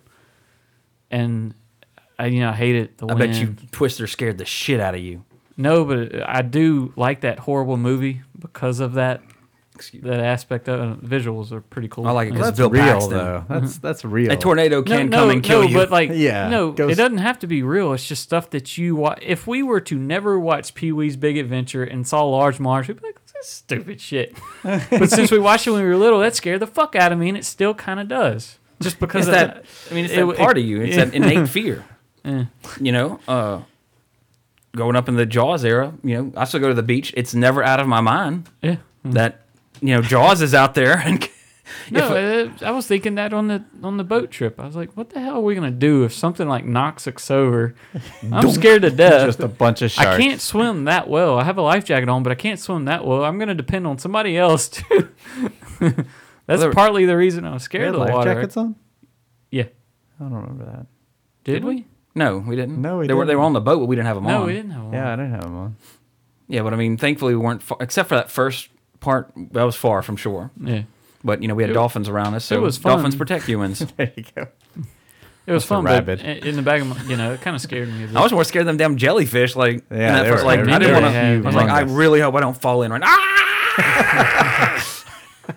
S8: and I you know I hated the
S4: I
S8: wind.
S4: bet you Twister scared the shit out of you.
S8: No, but I do like that horrible movie because of that. That aspect of uh, visuals are pretty cool.
S4: I like it
S8: Yeah.
S4: 'cause
S7: That's
S4: Bill
S7: real,
S4: Paxton.
S7: though. That's that's real.
S4: A tornado can
S8: no,
S4: come
S8: no,
S4: and kill
S8: no,
S4: you.
S8: but like,
S7: Yeah,
S8: no,
S7: goes-
S8: it doesn't have to be real. It's just stuff that you watch. If we were to never watch Pee Wee's Big Adventure and saw Large Marsh, we'd be like, this Stupid shit. But since we watched it when we were little, that scared the fuck out of me, and it still kind of does. Just because
S4: It's
S8: of
S4: that, I mean, it's
S8: it-
S4: that part of you. It's
S8: yeah.
S4: that innate fear.
S8: Yeah.
S4: You know, uh, growing up in the Jaws era, you know, I still go to the beach. It's never out of my mind
S8: Yeah.
S4: that, you know, Jaws is out there. And
S8: No,
S4: if-
S8: uh, I was thinking that on the on the boat trip. I was like, what the hell are we gonna do if something like knocks us over? I'm scared to death.
S7: Just a bunch of sharks.
S8: I can't swim that well. I have a life jacket on, but I can't swim that well. I'm gonna depend on somebody else too. That's
S4: Well,
S8: partly the reason I was
S7: We
S8: scared
S7: had
S8: of the
S7: life
S8: water.
S7: jackets on?
S8: Yeah.
S7: I don't remember that.
S8: Did, we?
S4: no, we didn't.
S7: No, we
S4: they were they
S7: didn't.
S4: were on the boat, but we didn't have them
S8: No,
S4: on.
S8: we didn't have one.
S7: Yeah, I didn't have them on.
S4: Yeah, but I mean, thankfully we weren't far, except for that first part. That was far from shore.
S8: Yeah.
S4: But you know, we had
S8: It-
S4: dolphins around us, so
S8: it was fun.
S4: dolphins protect humans.
S7: There you go.
S8: It was
S7: That's a
S8: fun, but
S7: rabbit.
S8: in in the back of my, you know, it kind of scared me a bit.
S4: I was more scared of them damn jellyfish. Like,
S7: Yeah,
S4: in that
S7: they
S4: first,
S7: were-
S4: like
S7: they were
S4: I didn't want to.
S8: huge.
S4: I was like, I
S7: Humongous.
S4: really hope I don't fall in right now. Ah!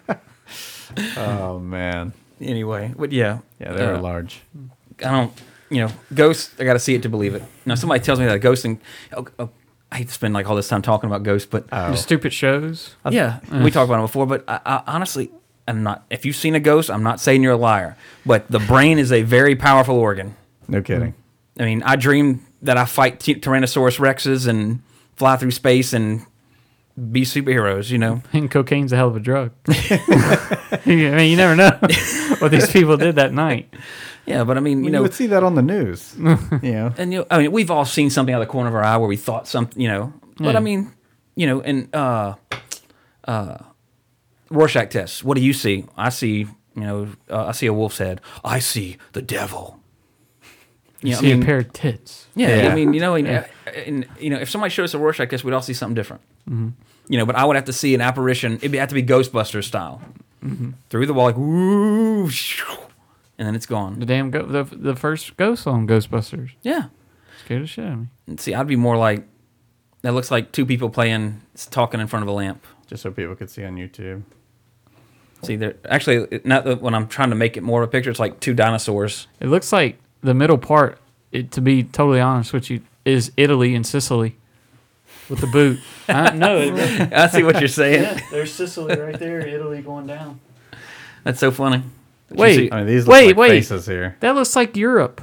S7: Oh, man.
S4: Anyway, but yeah,
S7: Yeah, they were
S4: uh,
S7: large.
S4: I don't, you know, ghosts. I got to see it to believe it. Now, somebody tells me that a ghost and oh, oh, I hate to spend like all this time talking about ghosts, but
S7: Oh.
S8: The stupid shows.
S4: yeah, we talked about it before. But I, I, honestly, I'm not. If you've seen a ghost, I'm not saying you're a liar. But the brain is a very powerful organ.
S7: No kidding.
S4: I mean, I dream that I fight t- Tyrannosaurus Rexes and fly through space and be superheroes. You know,
S8: And cocaine's a hell of a drug. I mean, you never know what these people did that night.
S4: yeah. But I mean, you
S7: You,
S4: know,
S7: would see that on the news. you know.
S4: and you know, I mean, we've all seen something out of the corner of our eye where we thought something, you know. But
S8: Yeah.
S4: I mean, you know, and uh, uh, Rorschach tests. What do you see? I see, you know, uh, I see a wolf's head. I see the devil.
S8: You
S4: know,
S8: see
S4: I mean,
S8: a pair of tits.
S4: yeah,
S7: Yeah.
S4: I mean, you know, and, uh, and you know, if somebody showed us a Rorschach test, we'd all see something different.
S8: Mm-hmm.
S4: You know, but I would have to see an apparition. It'd have to be Ghostbusters style,
S8: Mm-hmm.
S4: through the wall, like woo, shoo, and then it's gone.
S8: The damn go- the the first ghost on Ghostbusters
S4: Yeah.
S8: scared the shit out of me.
S4: And see, I'd be more like that. Looks like two people playing, talking in front of a lamp.
S7: Just so people could see on YouTube.
S4: See, they're actually it- not the, when I'm trying to make it more of a picture. It's like two dinosaurs.
S8: It looks like the middle part. It, to be totally honest with you, is Italy and Sicily with the boot. I know it.
S4: I see what you're saying.
S8: There's Sicily right there, Italy going down.
S4: That's so funny. Did you
S8: Wait,
S4: see-
S7: I mean, these look
S8: wait,
S7: like
S8: wait.
S7: faces here.
S8: That looks like Europe.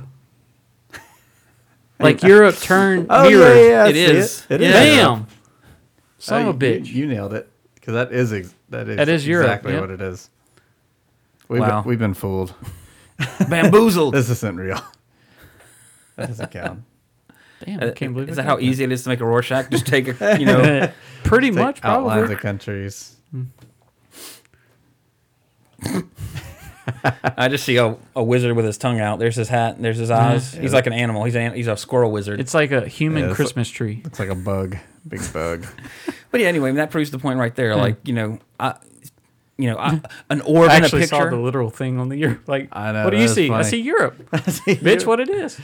S8: Like Europe turned
S7: Oh,
S8: mirror.
S7: yeah, yeah, I
S4: It
S7: see
S4: is.
S7: It, it
S4: Yeah.
S7: is.
S8: Damn. Son
S7: Oh,
S8: of a
S7: you-
S8: bitch.
S7: You, nailed it. Because that is ex- that is
S8: That is Europe,
S7: exactly
S8: yep.
S7: what it is. We've,
S4: Wow.
S7: been, we've been fooled.
S4: bamboozled.
S7: This isn't real. That doesn't count.
S8: Damn, I can't believe
S4: Is
S8: it.
S4: that how easy it is to make a Rorschach? Just take a, you know,
S8: Pretty
S7: Take
S8: much,
S7: outlines
S8: probably.
S7: of countries.
S4: I just see a, a wizard with his tongue out. There's his hat. There's his eyes. He's like an animal. He's an, he's a squirrel wizard.
S8: It's like a human
S7: Yeah, it's
S8: Christmas tree.
S7: Looks like a bug. Big bug.
S4: But yeah, anyway, that proves the point right there. Like, you know, I, you know, I, an orb
S8: I
S4: in a
S8: actually saw
S4: picture.
S8: the literal thing on the Europe. Like,
S7: I know,
S8: what do
S7: that
S8: you
S7: is
S8: see? I
S7: funny.
S8: see Europe. Bitch, what it is?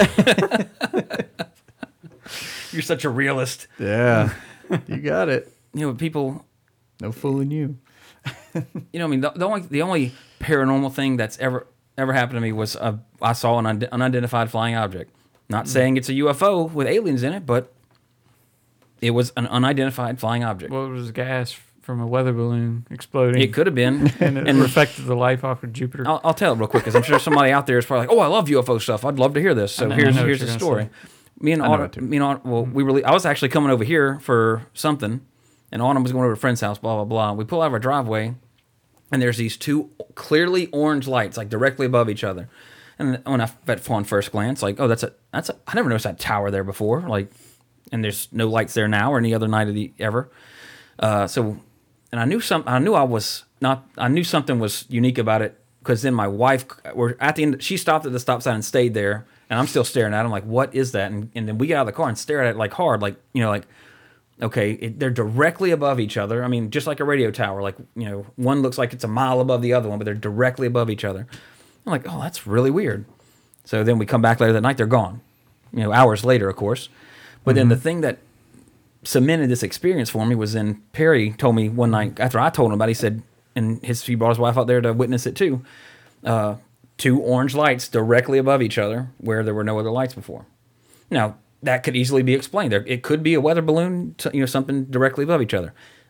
S4: You're such a realist.
S7: Yeah. You got it.
S4: You know, people.
S7: No fooling you.
S4: You know, I mean, the, the only the only paranormal thing that's ever ever happened to me was uh, I saw an und- unidentified flying object. Not saying it's a U F O with aliens in it, but it was an unidentified flying object.
S8: What was gas from a weather balloon exploding?
S4: It could have been.
S8: and it reflected the life off of Jupiter.
S4: I'll, I'll tell it real quick because I'm sure somebody out there is probably like, "Oh, I love U F O stuff. I'd love to hear this." So
S8: I know- I
S4: here's
S8: know what
S4: here's
S8: you're
S4: the
S8: gonna
S4: story.
S8: say.
S4: Me and
S7: I know
S4: Autumn,
S7: it too.
S4: me and Autumn, well, we really. I was actually coming over here for something, and Autumn was going over to a friend's house. Blah blah blah. We pull out of our driveway, and there's these two clearly orange lights, like directly above each other. And when I at on first glance, like, oh, that's a that's a. I never noticed that tower there before. Like, and there's no lights there now or any other night of the ever. Uh, so, and I knew some. I knew I was not. I knew something was unique about it because then my wife, we're at the end. She stopped at the stop sign and stayed there, and I'm still staring at it. I'm like, what is that? And, and then we get out of the car and stare at it like hard, like you know, like okay, it, they're directly above each other. I mean, just like a radio tower. Like you know, one looks like it's a mile above the other one, but they're directly above each other. I'm like, oh, that's really weird. So then we come back later that night, they're gone. You know, hours later, of course. But
S7: Mm-hmm.
S4: then the thing that cemented this experience for me was then Perry told me one night after I told him about it, he said, and his he brought his wife out there to witness it too. Uh, two orange lights directly above each other where there were no other lights before. Now that could easily be explained. There, it could be a weather balloon, t- you know, something directly above each other.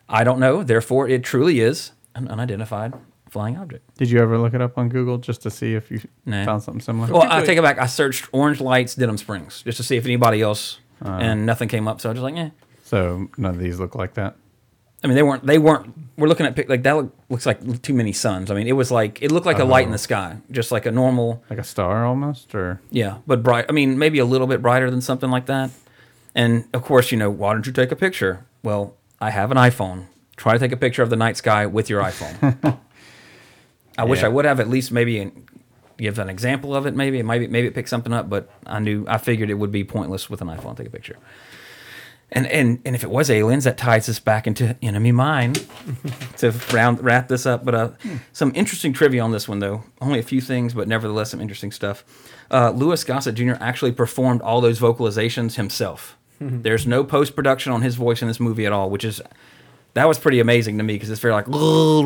S4: I don't know. Therefore, it truly is an unidentified flying object.
S7: Did you ever look it up on Google just to see if you
S4: Nah.
S7: found something similar?
S4: Well, I take it back. I searched orange lights, Denham Springs, just to see if anybody else,
S7: Uh.
S4: and nothing came up. So I was just like, eh.
S7: So none of these look like that.
S4: I mean, they weren't. They weren't. We're looking at pic- like that. Look, looks like too many suns. I mean, it was like it looked like a light in the sky, just like a normal.
S7: Like a star almost, or
S4: Yeah, but bright. I mean, maybe a little bit brighter than something like that. And of course, you know, why don't you take a picture? Well, I have an iPhone. Try to take a picture of the night sky with your iPhone. I wish
S7: Yeah.
S4: I would have at least maybe an, give an example of it. Maybe maybe maybe it picked something up, but I knew I figured it would be pointless with an iPhone to take a picture. And and and if it was aliens, that ties us back into Enemy Mine to round wrap this up. But uh, some interesting trivia on this one, though. Only a few things, but nevertheless some interesting stuff. Uh, Louis Gossett Junior actually performed all those vocalizations himself. There's no post production on his voice in this movie at all, which is that was pretty amazing to me because it's very like.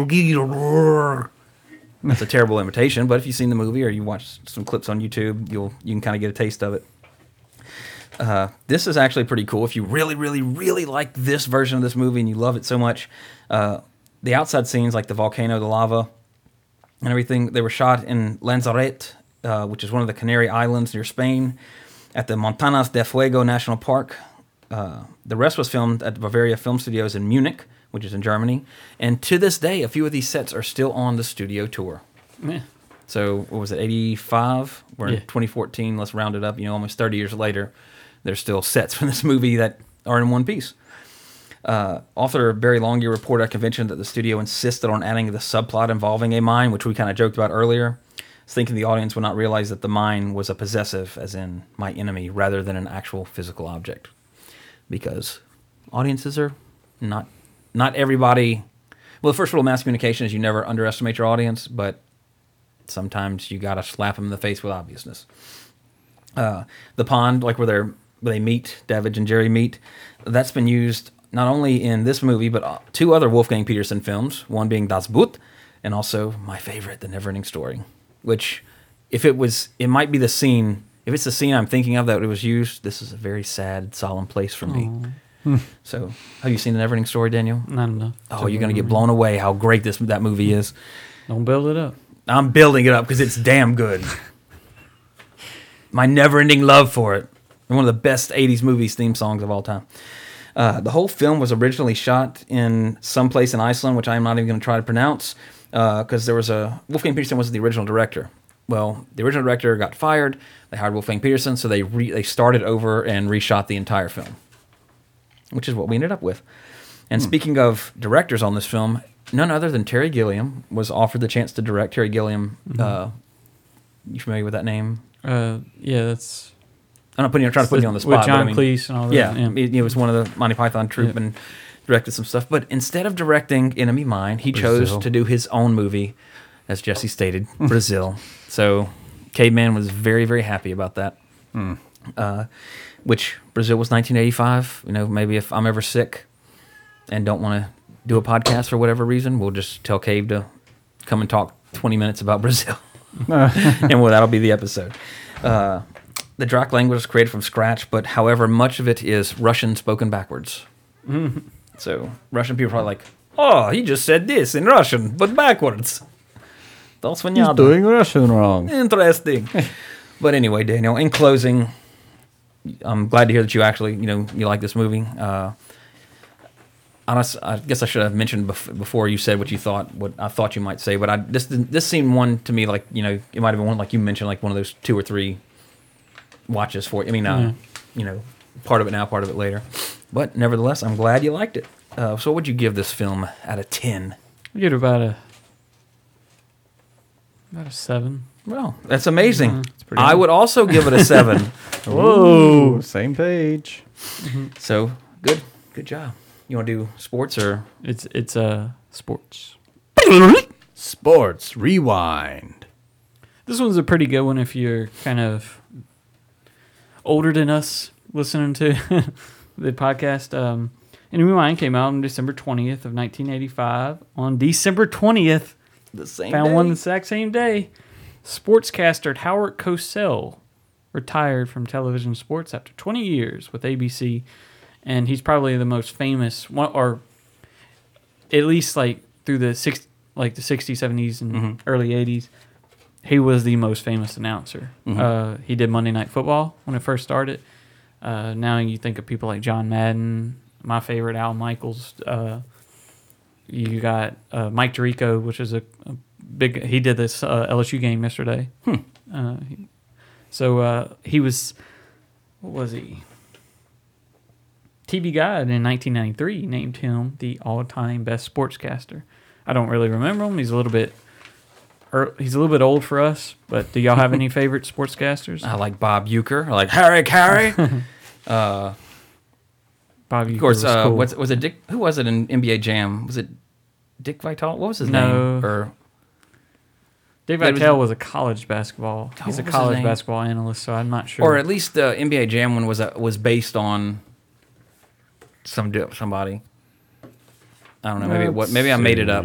S4: That's a terrible imitation, but if you've seen the movie or you watch some clips on YouTube, you'll you can kind of get a taste of it. Uh, this is actually pretty cool. If you really, really, really like this version of this movie and you love it so much, uh, the outside scenes like the volcano, the lava, and everything, they were shot in Lanzarote, uh, which is one of the Canary Islands near Spain, at the Montañas de Fuego National Park. Uh, the rest was filmed at the Bavaria Film Studios in Munich, which is in Germany. And to this day, a few of these sets are still on the studio tour.
S8: Yeah.
S4: So, what was it, eighty-five? We're
S8: Yeah.
S4: in twenty fourteen, let's round it up, you know, almost thirty years later. There's still sets from this movie that are in one piece. Uh, author Barry Longyear reported at a convention that the studio insisted on adding the subplot involving a mine, which we kind of joked about earlier, thinking the audience would not realize that the mine was a possessive, as in my enemy, rather than an actual physical object. Because audiences are not not everybody. Well, the first rule of mass communication is you never underestimate your audience, but sometimes you gotta slap them in the face with obviousness. Uh, the pond, like where they're where they meet, Davidge and Jerry meet, that's been used not only in this movie but two other Wolfgang Petersen films. One being Das Boot, and also my favorite, The Neverending Story. Which, if it was, it might be the scene. If it's the scene I'm thinking of that it was used, this is a very sad, solemn place for me. So, have you seen The Neverending Story, Daniel?
S8: Not enough.
S4: Oh, you're gonna get blown away how great this that movie is.
S8: Don't build it up.
S4: I'm building it up because it's damn good. My never-ending love for it. One of the best eighties movies theme songs of all time. Uh, the whole film was originally shot in some place in Iceland, which I'm not even going to try to pronounce, because uh, there was a Wolfgang Petersen was the original director. Well, the original director got fired. They hired Wolfgang Petersen, so they re- they started over and reshot the entire film, which is what we ended up with. And hmm. speaking of directors on this film, none other than Terry Gilliam was offered the chance to direct. Terry Gilliam, mm-hmm. uh, you familiar with that name?
S8: Uh, yeah, that's.
S4: I'm not putting you, I'm trying to put
S8: the,
S4: you on the spot.
S8: With John
S4: but I mean,
S8: Cleese and all that.
S4: Yeah,
S8: yeah.
S4: He, he was one of the Monty Python troupe yeah. and directed some stuff. But instead of directing Enemy Mine, he Brazil. chose to do his own movie, as Jesse stated, Brazil. So Caveman was very, very happy about that.
S7: Hmm.
S4: Uh, which Brazil was nineteen eighty-five. You know, maybe if I'm ever sick and don't want to do a podcast for whatever reason, we'll just tell Cave to come and talk twenty minutes about Brazil. And well, that'll be the episode. Uh, the Drac language was created from scratch, but however, much of it is Russian spoken backwards.
S8: Mm-hmm.
S4: So Russian people are like, oh, he just said this in Russian, but backwards. He's
S7: doing Russian wrong.
S4: Interesting. But anyway, Daniel, in closing, I'm glad to hear that you actually, you know, you like this movie. Uh, honest, I guess I should have mentioned bef- before you said what you thought, what I thought you might say. But I this this seemed one to me like, you know, it might have been one like you mentioned, like one of those two or three watches for you. I mean, uh,
S8: yeah.
S4: you know, part of it now, part of it later. But nevertheless, I'm glad you liked it. Uh, so, what would you give this film out of ten?
S8: I give it about a about a seven.
S4: Well, that's amazing.
S8: Mm-hmm.
S7: It's pretty
S4: I
S7: good.
S4: would also give it a seven.
S7: Whoa, same page.
S8: Mm-hmm.
S4: So good, good job. You want to do sports or
S8: It's it's uh sports.
S7: Sports rewind.
S8: This one's a pretty good one if you're kind of older than us listening to the podcast. Um, Enemy Mine came out on December twentieth of nineteen eighty-five. On December twentieth,
S4: the same?
S8: found
S4: day?
S8: one the exact same day. Sportscaster Howard Cosell retired from television sports after twenty years with A B C, and he's probably the most famous one, or at least like through the six, like the sixties, seventies, and
S4: Mm-hmm.
S8: early eighties, he was the most famous announcer.
S4: Mm-hmm.
S8: Uh, he did Monday Night Football when it first started. Uh, now you think of people like John Madden, my favorite, Al Michaels. Uh, you got uh, Mike Tirico, which is a, a big. He did this uh, L S U game yesterday.
S4: Hmm.
S8: Uh, he, so uh, he was. What was he? T V Guide in nineteen ninety-three named him the all-time best sportscaster. I don't really remember him. He's a little bit. Or he's a little bit old for us. But do y'all have any favorite sportscasters?
S4: I like Bob Uecker. I like Harry Carey. uh,
S8: Bob,
S4: of course,
S8: was
S4: uh,
S8: cool.
S4: what's, was it Dick? Who was it in N B A Jam? Was it Dick Vitale? What was his
S8: No.
S4: name? Or
S8: Dave
S4: There was-
S8: Vitale was a college basketball.
S4: Oh,
S8: He's a
S4: what was his
S8: college
S4: name?
S8: basketball analyst, so I'm not sure.
S4: or at least the N B A Jam one was uh, was based on some di- somebody. I don't know. Maybe what? Maybe I made it up.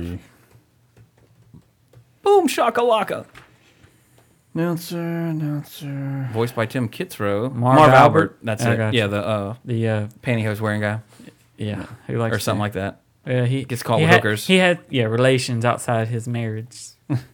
S4: Boom shakalaka.
S7: Announcer, announcer.
S4: Voiced by Tim Kitzrow.
S8: Marv Albert.
S4: That's
S8: I
S4: it.
S8: gotcha.
S4: Yeah, the uh,
S8: the uh,
S4: pantyhose wearing guy
S8: yeah, who likes
S4: or something like that.
S8: Yeah, he
S4: Gets caught
S8: he
S4: with
S8: had,
S4: hookers.
S8: He had yeah relations outside his marriage.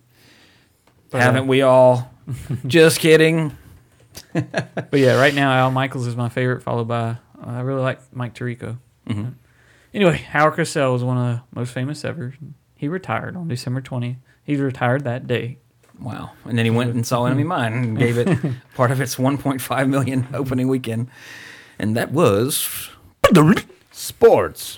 S8: But,
S4: Haven't
S8: uh,
S4: we all? Just kidding.
S8: But yeah, right now Al Michaels is my favorite, followed by uh, I really like Mike Tirico.
S4: Mm-hmm.
S8: Anyway, Howard Cosell was one of the most famous ever. He retired on December twentieth. He retired that day.
S4: Wow. And then he went and saw Enemy Mine and gave it part of its one point five million opening weekend. And that was
S7: Sports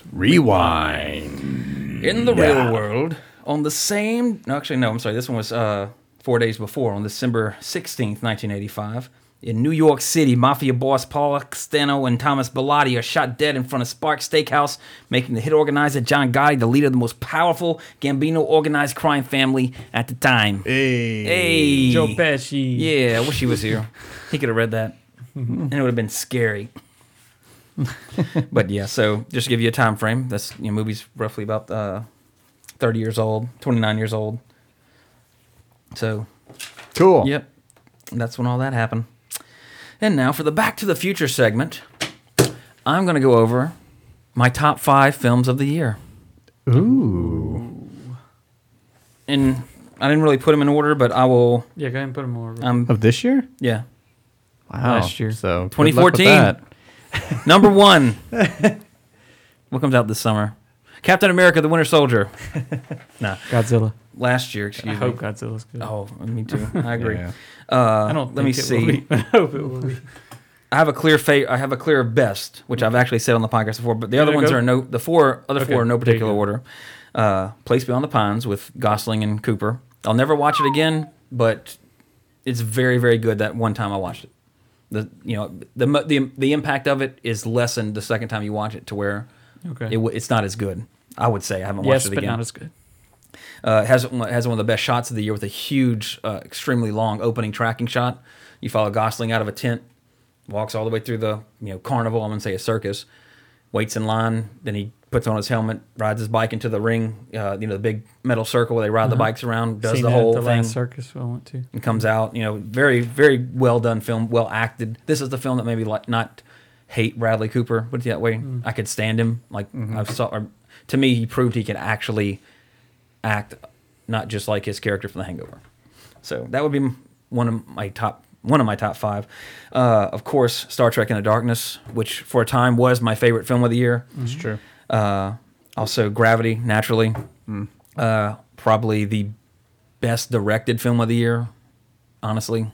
S7: Rewind.
S4: in the real world on the same. No, actually, no, I'm sorry. This one was uh, four days before on December sixteenth, nineteen eighty-five. In New York City, mafia boss Paul Castano and Thomas Bilotti are shot dead in front of Sparks Steakhouse, making the hit organizer John Gotti the leader of the most powerful Gambino organized crime family at the time.
S7: Hey.
S4: Hey.
S8: Joe Pesci.
S4: Yeah, I wish he was here. He could have read that. And it would have been scary. But yeah, so just to give you a time frame, this you know, movie's roughly about uh, thirty years old, twenty-nine years old. So,
S7: Cool.
S4: yep, that's when all that happened. And now for the Back to the Future segment, I'm going to go over my top five films of the year.
S7: Ooh.
S4: And I didn't really put them in order, but I will.
S8: Yeah, go ahead and put him over.
S4: Um,
S7: Of this year?
S4: yeah.
S7: Wow.
S8: Last year.
S7: So
S4: twenty
S7: good luck with
S4: fourteen.
S7: that.
S4: Number one. What comes out this summer? Captain America: The Winter Soldier. Nah,
S8: Godzilla.
S4: last year. Excuse
S8: I
S4: me.
S8: hope Godzilla's good.
S4: Oh, me too. I agree.
S7: Yeah.
S4: Uh,
S8: I don't.
S4: let me
S8: think it
S4: see.
S8: will be, but I hope it will be.
S4: I have a clear fa- I have a clear best, which I've actually said on the podcast before. But the other
S8: Yeah,
S4: ones
S8: go.
S4: are no. The four other
S8: Okay,
S4: four are no
S8: there you
S4: particular
S8: go.
S4: order. Uh, Place Beyond the Pines with Gosling and Cooper. I'll never watch it again, but it's very very good. That one time I watched it. The you know the mo- the the impact of it is lessened the second time you watch it to where
S8: Okay.
S4: it, w- it's not as good. I would say I haven't
S8: yes,
S4: watched it
S8: but
S4: again.
S8: not as good.
S4: Uh, it has it has one of the best shots of the year with a huge, uh, extremely long opening tracking shot. You follow Gosling out of a tent, walks all the way through the you know carnival. I'm gonna say a circus. Waits in line, then he puts on his helmet, rides his bike into the ring. Uh, you know the big metal circle where they ride the bikes around. Does
S8: Seen
S4: the
S8: that at
S4: whole
S8: the
S4: thing
S8: last circus I went to.
S4: and comes out. You know, very very well done film, well acted. This is the film that made me like not hate Bradley Cooper, but that way
S8: Mm.
S4: I could stand him. Like I saw, or, to me, he proved he could actually act, not just like his character from The Hangover. So that would be one of my top one of my top five. Uh, of course, Star Trek Into Darkness, which for a time was my favorite film of the year.
S7: It's true.
S4: Uh, also, Gravity, naturally. Uh, probably the best directed film of the year, honestly.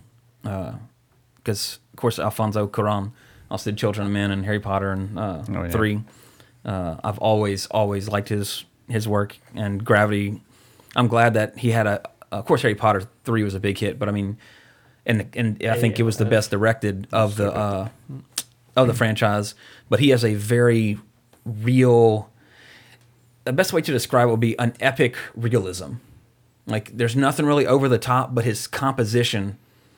S4: Because, of course, Alfonso Cuarón also did Children of Men and Harry Potter and uh,
S7: Oh, yeah.
S4: Three. Uh, I've always, always liked his his work. And Gravity, I'm glad that he had a... Of course, Harry Potter three was a big hit, but I mean... And and I think it was the best directed of the uh, of the franchise. But he has a very real. The best way to describe it would be an epic realism. Like there's nothing really over the top, but his composition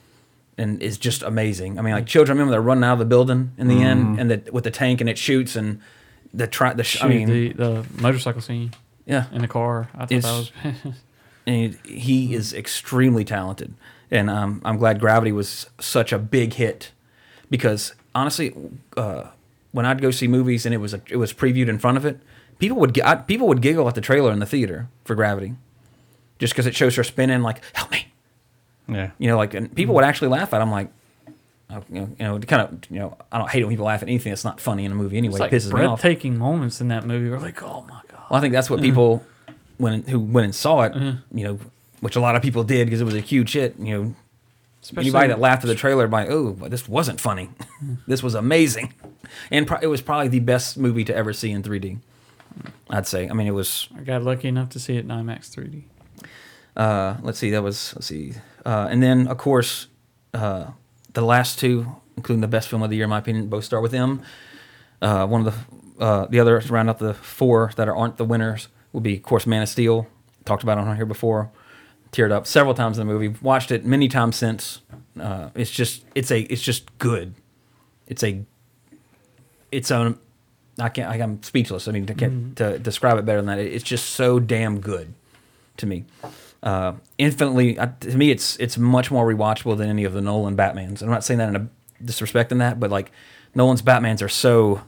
S4: and is just amazing. I mean, like Children, remember they're running out of the building in the
S7: Mm-hmm.
S4: end, and the, with the tank and it shoots and the try the. Sh- I
S8: Shoot,
S4: mean,
S8: the, the motorcycle scene
S4: yeah,
S8: in the car. I thought
S4: It's-
S8: that was.
S4: and he is extremely talented, and um, I'm glad Gravity was such a big hit because honestly, uh, when I'd go see movies and it was a, it was previewed in front of it, people would gi- I, people would giggle at the trailer in the theater for Gravity, just because it shows her spinning like help me.
S7: Yeah.
S4: You know, like, and people would actually laugh at it. I'm like, oh, you know, you know, kind of, you know, I don't hate when people laugh at anything that's not funny in a movie anyway.
S8: It's like
S4: it pisses me off.
S8: breathtaking moments in that movie. We're like, oh my god.
S4: Well, I think that's what people when who went and saw it, you know, which a lot of people did because it was a huge hit. You know,
S8: Especially,
S4: anybody that laughed at the trailer, by oh, but this wasn't funny. This was amazing, and pro- it was probably the best movie to ever see in three D. I'd say. I mean, it was.
S8: I got lucky enough to see it in IMAX three D.
S4: Uh, let's see. That was. Let's see. Uh, and then, of course, uh, the last two, including the best film of the year, in my opinion, both start with M. Uh, one of the uh, the others round out the four that are, aren't the winners will be, of course, Man of Steel. Talked about it on here before. Teared up several times in the movie. Watched it many times since. Uh, it's just it's a it's just good. It's a it's a I can't I, I'm speechless. I mean, I can't
S8: Mm-hmm.
S4: to describe it better than that. It's just so damn good to me. Uh, infinitely uh, to me, it's it's much more rewatchable than any of the Nolan Batmans. I'm not saying that in a disrespecting that, but like Nolan's Batmans are so,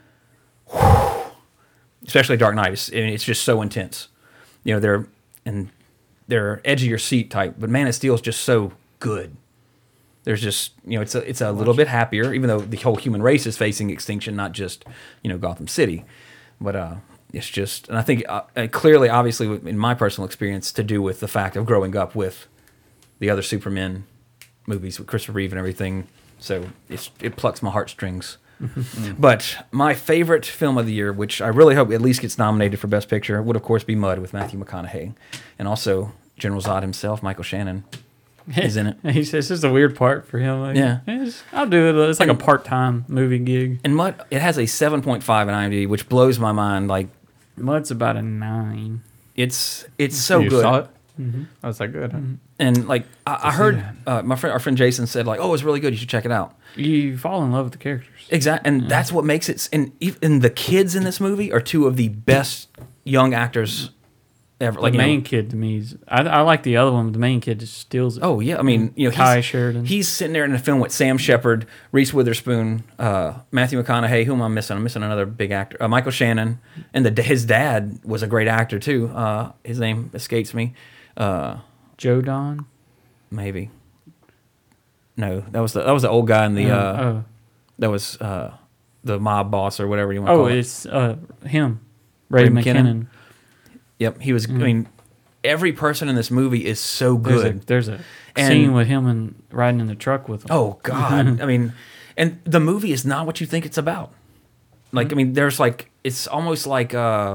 S4: especially Dark Knight. It's, it's just so intense. You know, they're and they're edge of your seat type. But Man of Steel is just so good. There's just, you know, it's a it's a little bit happier, even though the whole human race is facing extinction, not just, you know, Gotham City. But uh, it's just, and I think uh, clearly, obviously, in my personal experience, to do with the fact of growing up with the other Superman movies with Christopher Reeve and everything. So it's, it plucks my heartstrings. But my favorite film of the year, which I really hope at least gets nominated for Best Picture, would of course be Mud with Matthew McConaughey, and also General Zod himself, Michael Shannon, is in it.
S8: He says it's just a weird part for him. Like,
S4: Yeah.
S8: "Yes, I'll do it. It's like a part-time movie gig.
S4: And Mud, it has a seven point five in IMDb, which blows my mind. Like
S8: Mud's about a nine.
S4: it's it's so
S7: you
S4: good.
S7: saw it? Mm-hmm. I was like, good. Huh?
S4: And like I, I heard uh, my friend, our friend Jason said like, oh, it's really good. You should check it out.
S8: You fall in love with the characters.
S4: Exactly, and that's what makes it. And even the kids in this movie are two of the best young actors ever. Like
S8: The
S4: you know-
S8: main kid to me is I, I like the other one, but the main kid just steals it.
S4: Oh yeah, I mean, you know,
S8: Kai
S4: he's,
S8: Sheridan.
S4: he's sitting there in a film with Sam Shepard, Reese Witherspoon, uh, Matthew McConaughey. Who am I missing? I'm missing another big actor, uh, Michael Shannon, and the his dad was a great actor too. Uh, his name escapes me. Uh,
S8: Joe Don.
S4: maybe. No, that was the that was the old guy in the.
S8: Uh,
S4: Uh,
S8: oh,
S4: that was uh, the mob boss or whatever you want to
S8: oh
S4: call it.
S8: it's uh, him, Ray,
S4: Ray
S8: McKinnon.
S4: McKinnon. Yep, he was. I mean, every person in this movie is so
S8: There's a,
S4: good.
S8: there's a
S4: And-
S8: scene with him and riding in the truck with him.
S4: Oh God! I mean, and the movie is not what you think it's about. Like, I mean, there's like it's almost like uh,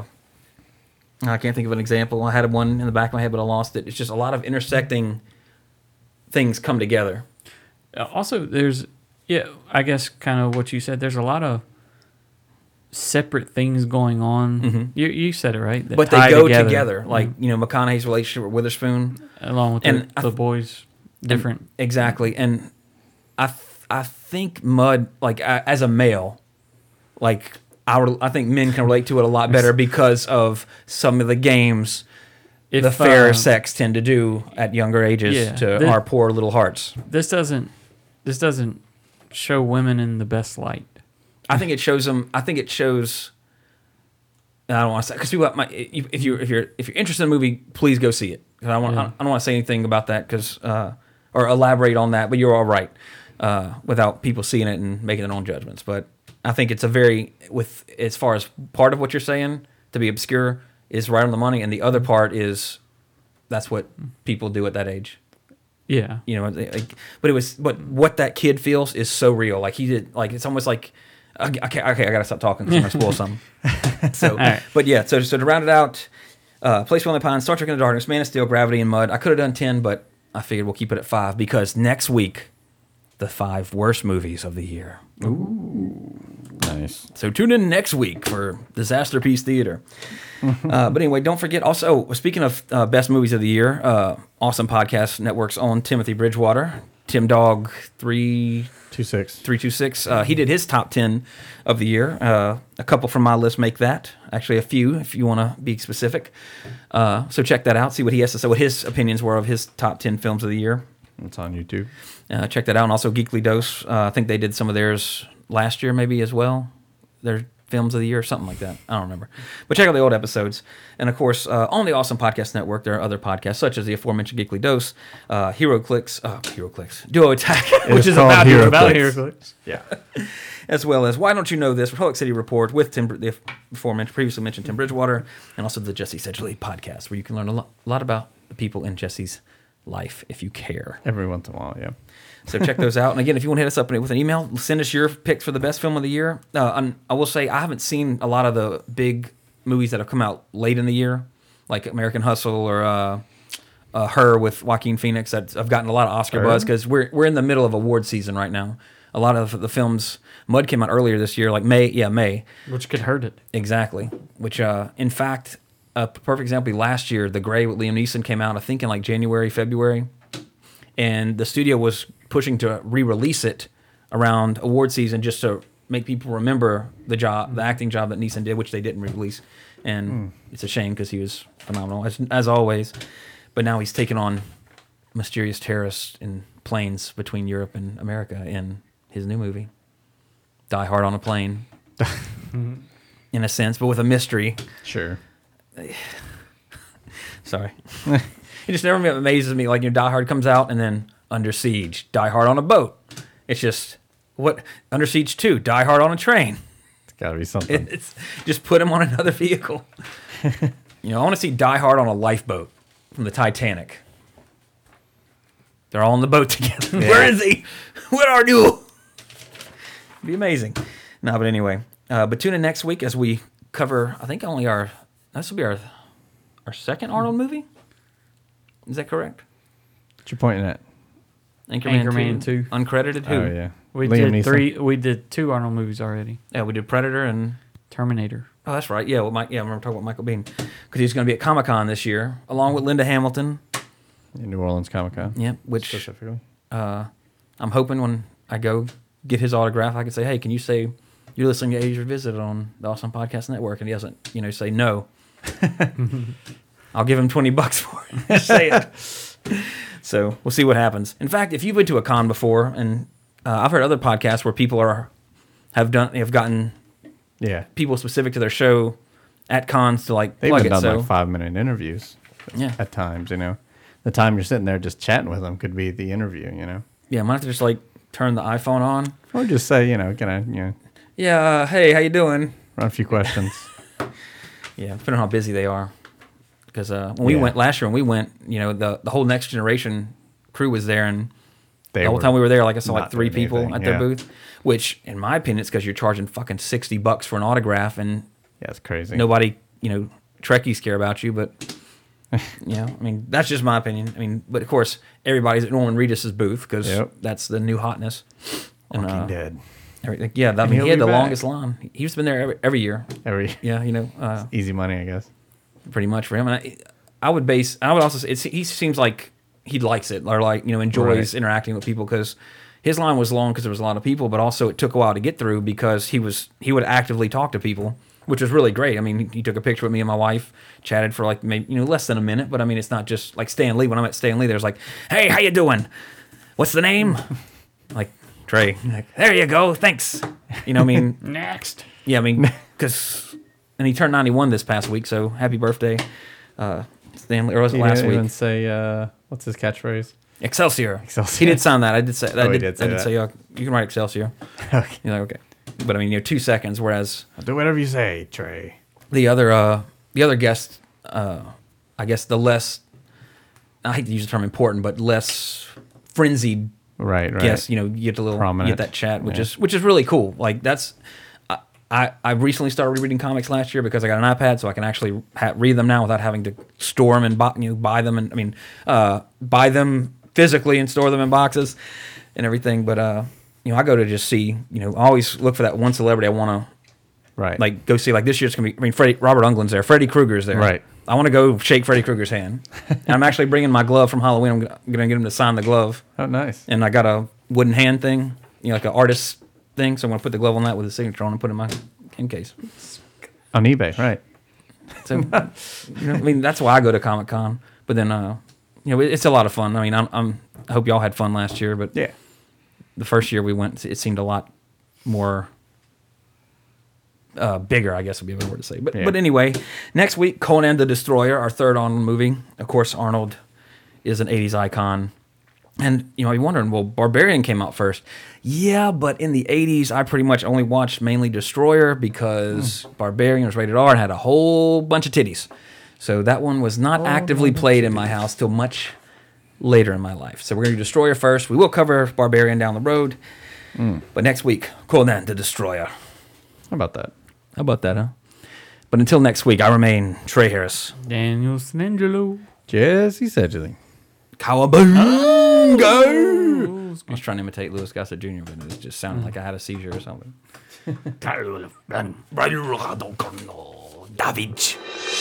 S4: I can't think of an example. I had one in the back of my head, but I lost it. It's just a lot of intersecting things come together.
S8: Uh, Also, there's yeah, I guess kind of what you said. There's a lot of separate things going on. You you said it right, that
S4: But they
S8: tie
S4: go together. Like,
S8: Mm.
S4: you know, McConaughey's relationship with Witherspoon.
S8: along with
S4: and
S8: the,
S4: I
S8: the
S4: th-
S8: boys, different.
S4: Exactly. And I th- I think Mud, like a- as a male, like I, re- I think men can relate to it a lot better because of some of the games
S8: If,
S4: the fair
S8: uh,
S4: sex tend to do at younger ages
S8: Yeah.
S4: to
S8: The-
S4: our poor little hearts.
S8: This doesn't this doesn't show women in the best light.
S4: I think it shows them. I think it shows. I don't want to say because people. My, if if you if you're if you're interested in the movie, please go see it. 'Cause I want.
S8: Yeah.
S4: I don't want to say anything about that because uh, or elaborate on that. But you're all right uh, without people seeing it and making their own judgments. But I think it's a very with as far as part of what you're saying to be obscure is right on the money, and the other part is that's what people do at that age.
S8: Yeah.
S4: You know, like, but it was, but what that kid feels is so real. Like he did, like it's almost like, okay, okay, okay I gotta stop talking because I'm gonna spoil something. So,
S8: right.
S4: but yeah, so so to round it out, uh, Place Beyond the Pines, Star Trek Into Darkness, Man of Steel, Gravity, and Mud. I could have done ten, but I figured we'll keep it at five because next week, the five worst movies of the year.
S7: Nice.
S4: So tune in next week for Disaster Piece Theater. uh, but anyway, don't forget. Also, speaking of uh, best movies of the year, uh, awesome podcast network's own Timothy Bridgewater, Tim Dog three
S7: Two six.
S4: three two six. Uh, he did his top ten of the year. Uh, a couple from my list make that. Actually, a few if you want to be specific. Uh, so check that out. See what he has to say. What his opinions were of his top ten films of the year.
S7: It's on YouTube.
S4: Uh, check that out. And also Geekly Dose. Uh, I think they did some of theirs last year, maybe as well. Their films of the year, something like that. I don't remember. But check out the old episodes. And of course, uh, on the Awesome Podcast Network, there are other podcasts such as the aforementioned Geekly Dose, uh, Hero Clicks, uh, Hero Clicks, Duo Attack, which is
S7: called
S4: about
S7: Hero
S4: Hero
S7: Clicks.
S4: Clicks.
S7: Yeah.
S4: As well as Why Don't You Know This, Republic City Report with Tim, the aforementioned, previously mentioned Tim Bridgewater, and also the Jesse Sedgley podcast, where you can learn a lot, a lot about the people in Jesse's life if you care.
S7: Every once in a while, yeah.
S4: So check those out. And again, if you want to hit us up with an email, send us your picks for the best film of the year. Uh, and I will say I haven't seen a lot of the big movies that have come out late in the year, like American Hustle or uh, uh, Her with Joaquin Phoenix. That I've gotten a lot of Oscar
S7: Her?
S4: buzz because we're we're in the middle of award season right now. A lot of the films, Mud came out earlier this year, like May, yeah, May.
S8: Which could hurt it.
S4: Exactly. Which, uh, in fact, a perfect example, last year, The Gray with Liam Neeson came out, I think, in like January, February. And the studio was pushing to re-release it around award season just to make people remember the job, the acting job that Neeson did, which they didn't re-release. And mm. it's a shame because he was phenomenal, as, as always. But now he's taken on mysterious terrorists in planes between Europe and America in his new movie, Die Hard on a Plane, in a sense, but with a mystery.
S7: Sure.
S4: Sorry. It just never amazes me. Like, you know, Die Hard comes out and then Under Siege, Die Hard on a boat. It's just, what? Under Siege two, Die Hard on a train.
S7: It's got to be something.
S4: It's just put him on another vehicle. You know, I want to see Die Hard on a lifeboat from the Titanic. They're all on the boat together. Yeah. Where is he? Where are you? It'd be amazing. No, but anyway. Uh, but tune in next week as we cover, I think only our, this will be our our second Arnold movie? Is that correct?
S7: What you pointing at?
S4: Anchorman,
S8: Anchorman
S4: two.
S8: two.
S4: Uncredited who?
S7: Oh, yeah.
S8: We
S7: Liam
S8: did
S7: Neeson.
S8: three. We did two Arnold movies already.
S4: Yeah, we did Predator and...
S8: Terminator.
S4: Oh, that's right. Yeah, well, Mike, yeah, I remember talking about Michael Biehn. Because he's going to be at Comic-Con this year, along with Linda Hamilton.
S7: In New Orleans Comic-Con.
S4: Yeah, which...
S7: Specifically.
S4: Uh, I'm hoping when I go get his autograph, I can say, hey, can you say you're listening to Age Revisited on the Awesome Podcast Network? And he doesn't, you know, say no. I'll give him twenty bucks for it. Say it. So we'll see what happens. In fact, if you've been to a con before, and uh, I've heard other podcasts where people are have done have gotten
S7: yeah
S4: people specific to their show at cons to like
S7: They've
S4: plug
S7: even
S4: it.
S7: done
S4: So
S7: like five minute interviews.
S4: Yeah.
S7: At times, you know, the time you're sitting there just chatting with them could be the interview. You know.
S4: yeah, I might have to just like turn the iPhone on.
S7: Or just say, you know, can I, you know,
S4: Yeah, uh, hey, how you doing?
S7: run a few questions.
S4: Yeah, depending on how busy they are. Because uh, when we
S7: Yeah.
S4: went last year, when we went, you know, the the whole Next Generation crew was there, and
S7: They
S4: the whole
S7: were
S4: time we were there, like I saw like
S7: not
S4: three
S7: doing
S4: people
S7: anything,
S4: at their
S7: yeah.
S4: booth. Which, in my opinion, it's because you're charging fucking sixty bucks for an autograph, and
S7: Yeah, it's crazy.
S4: nobody, you know, Trekkies care about you. But you know, I mean, that's just my opinion. I mean, but of course, everybody's at Norman Reedus's booth because
S7: Yep.
S4: that's the new hotness. And,
S7: Walking
S4: uh,
S7: Dead.
S4: everything. Yeah, I mean,
S7: he'll
S4: he had
S7: be
S4: the
S7: back.
S4: longest line. He's been there every, every year.
S7: Every
S4: Yeah, you know. Uh,
S7: easy money, I guess.
S4: pretty much for him. And I, I would base. I would also say it's, he seems like he likes it or like you know enjoys
S7: Right.
S4: interacting with people because his line was long because there was a lot of people, but also it took a while to get through because he was he would actively talk to people, which was really great. I mean, he, he took a picture with me and my wife, chatted for like maybe you know less than a minute, but I mean it's not just like Stan Lee. When I'm at Stan Lee, there's like, hey, how you doing? What's the name? Like Trey. Like, there you go. Thanks. You know, what I mean,
S8: Next.
S4: yeah, I mean, because and he turned ninety-one this past week, so happy birthday, uh, Stanley. Or was it
S7: He
S4: last
S7: didn't
S4: week?
S7: even say, uh, what's his catchphrase?
S4: Excelsior.
S7: Excelsior.
S4: He did sign that. I did say. I
S7: Oh, he
S4: did,
S7: did say
S4: I did
S7: that.
S4: say, uh, you can write Excelsior.
S7: Okay.
S4: You're like, okay, but I mean, you know, two seconds. Whereas
S7: I'll do whatever you say, Trey.
S4: the other, uh, the other guest, uh, I guess the less, I hate to use the term important, but less frenzied
S7: Right, right.
S4: guest. You know, you get a little, you
S7: Prominent.
S4: get that chat, which
S7: Yeah.
S4: is which is really cool. Like that's. I, I I recently started rereading comics last year because I got an iPad, so I can actually ha- read them now without having to store them and buy, you know, buy them and I mean, uh, buy them physically and store them in boxes and everything. But uh, you know, I go to just see. You know, I always look for that one celebrity I want to
S7: Right.
S4: like go see. Like this year, it's gonna be. I mean, Freddie, Robert Englund's there. Freddy Krueger's there.
S7: Right.
S4: I want to go shake Freddy Krueger's hand, and I'm actually bringing my glove from Halloween. I'm gonna, I'm gonna get him to sign the glove,
S7: Oh, nice.
S4: and I got a wooden hand thing, you know, like an artist thing. So I'm gonna put the glove on that with his signature on and put it in my in case.
S7: On eBay, right.
S4: So, you know, I mean, that's why I go to Comic Con. But then, uh, you know, it, it's a lot of fun. I mean, I'm, I'm I hope y'all had fun last year, but
S7: Yeah.
S4: the first year we went, it seemed a lot more uh, bigger, I guess would be a better word to say. But
S7: Yeah.
S4: but anyway, next week, Conan the Destroyer, our third Arnold movie. Of course, Arnold is an eighties icon. And, you know, you're wondering, well, Barbarian came out first. Yeah, but in the eighties, I pretty much only watched mainly Destroyer because mm. Barbarian was rated R and had a whole bunch of titties. So that one was not oh, actively played in my house till much later in my life. So we're going to do Destroyer first. We will cover Barbarian down the road. Mm. But next week, Conan the Destroyer.
S7: How about that?
S4: How about that, huh? But until next week, I remain Trey Harris.
S8: Daniel Sanangelo.
S7: Jesse Sedgley.
S4: Cowabunga! Oh, I was trying to imitate Louis Gossett Junior, but it just sounded mm. like I had a seizure or something. David.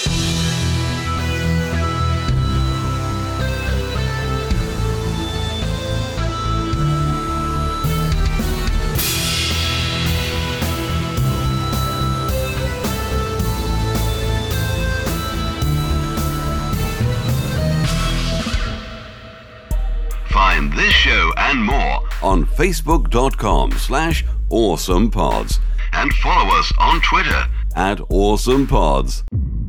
S1: Find this show and more on facebook.com slash awesomepods and follow us on Twitter at awesomepods.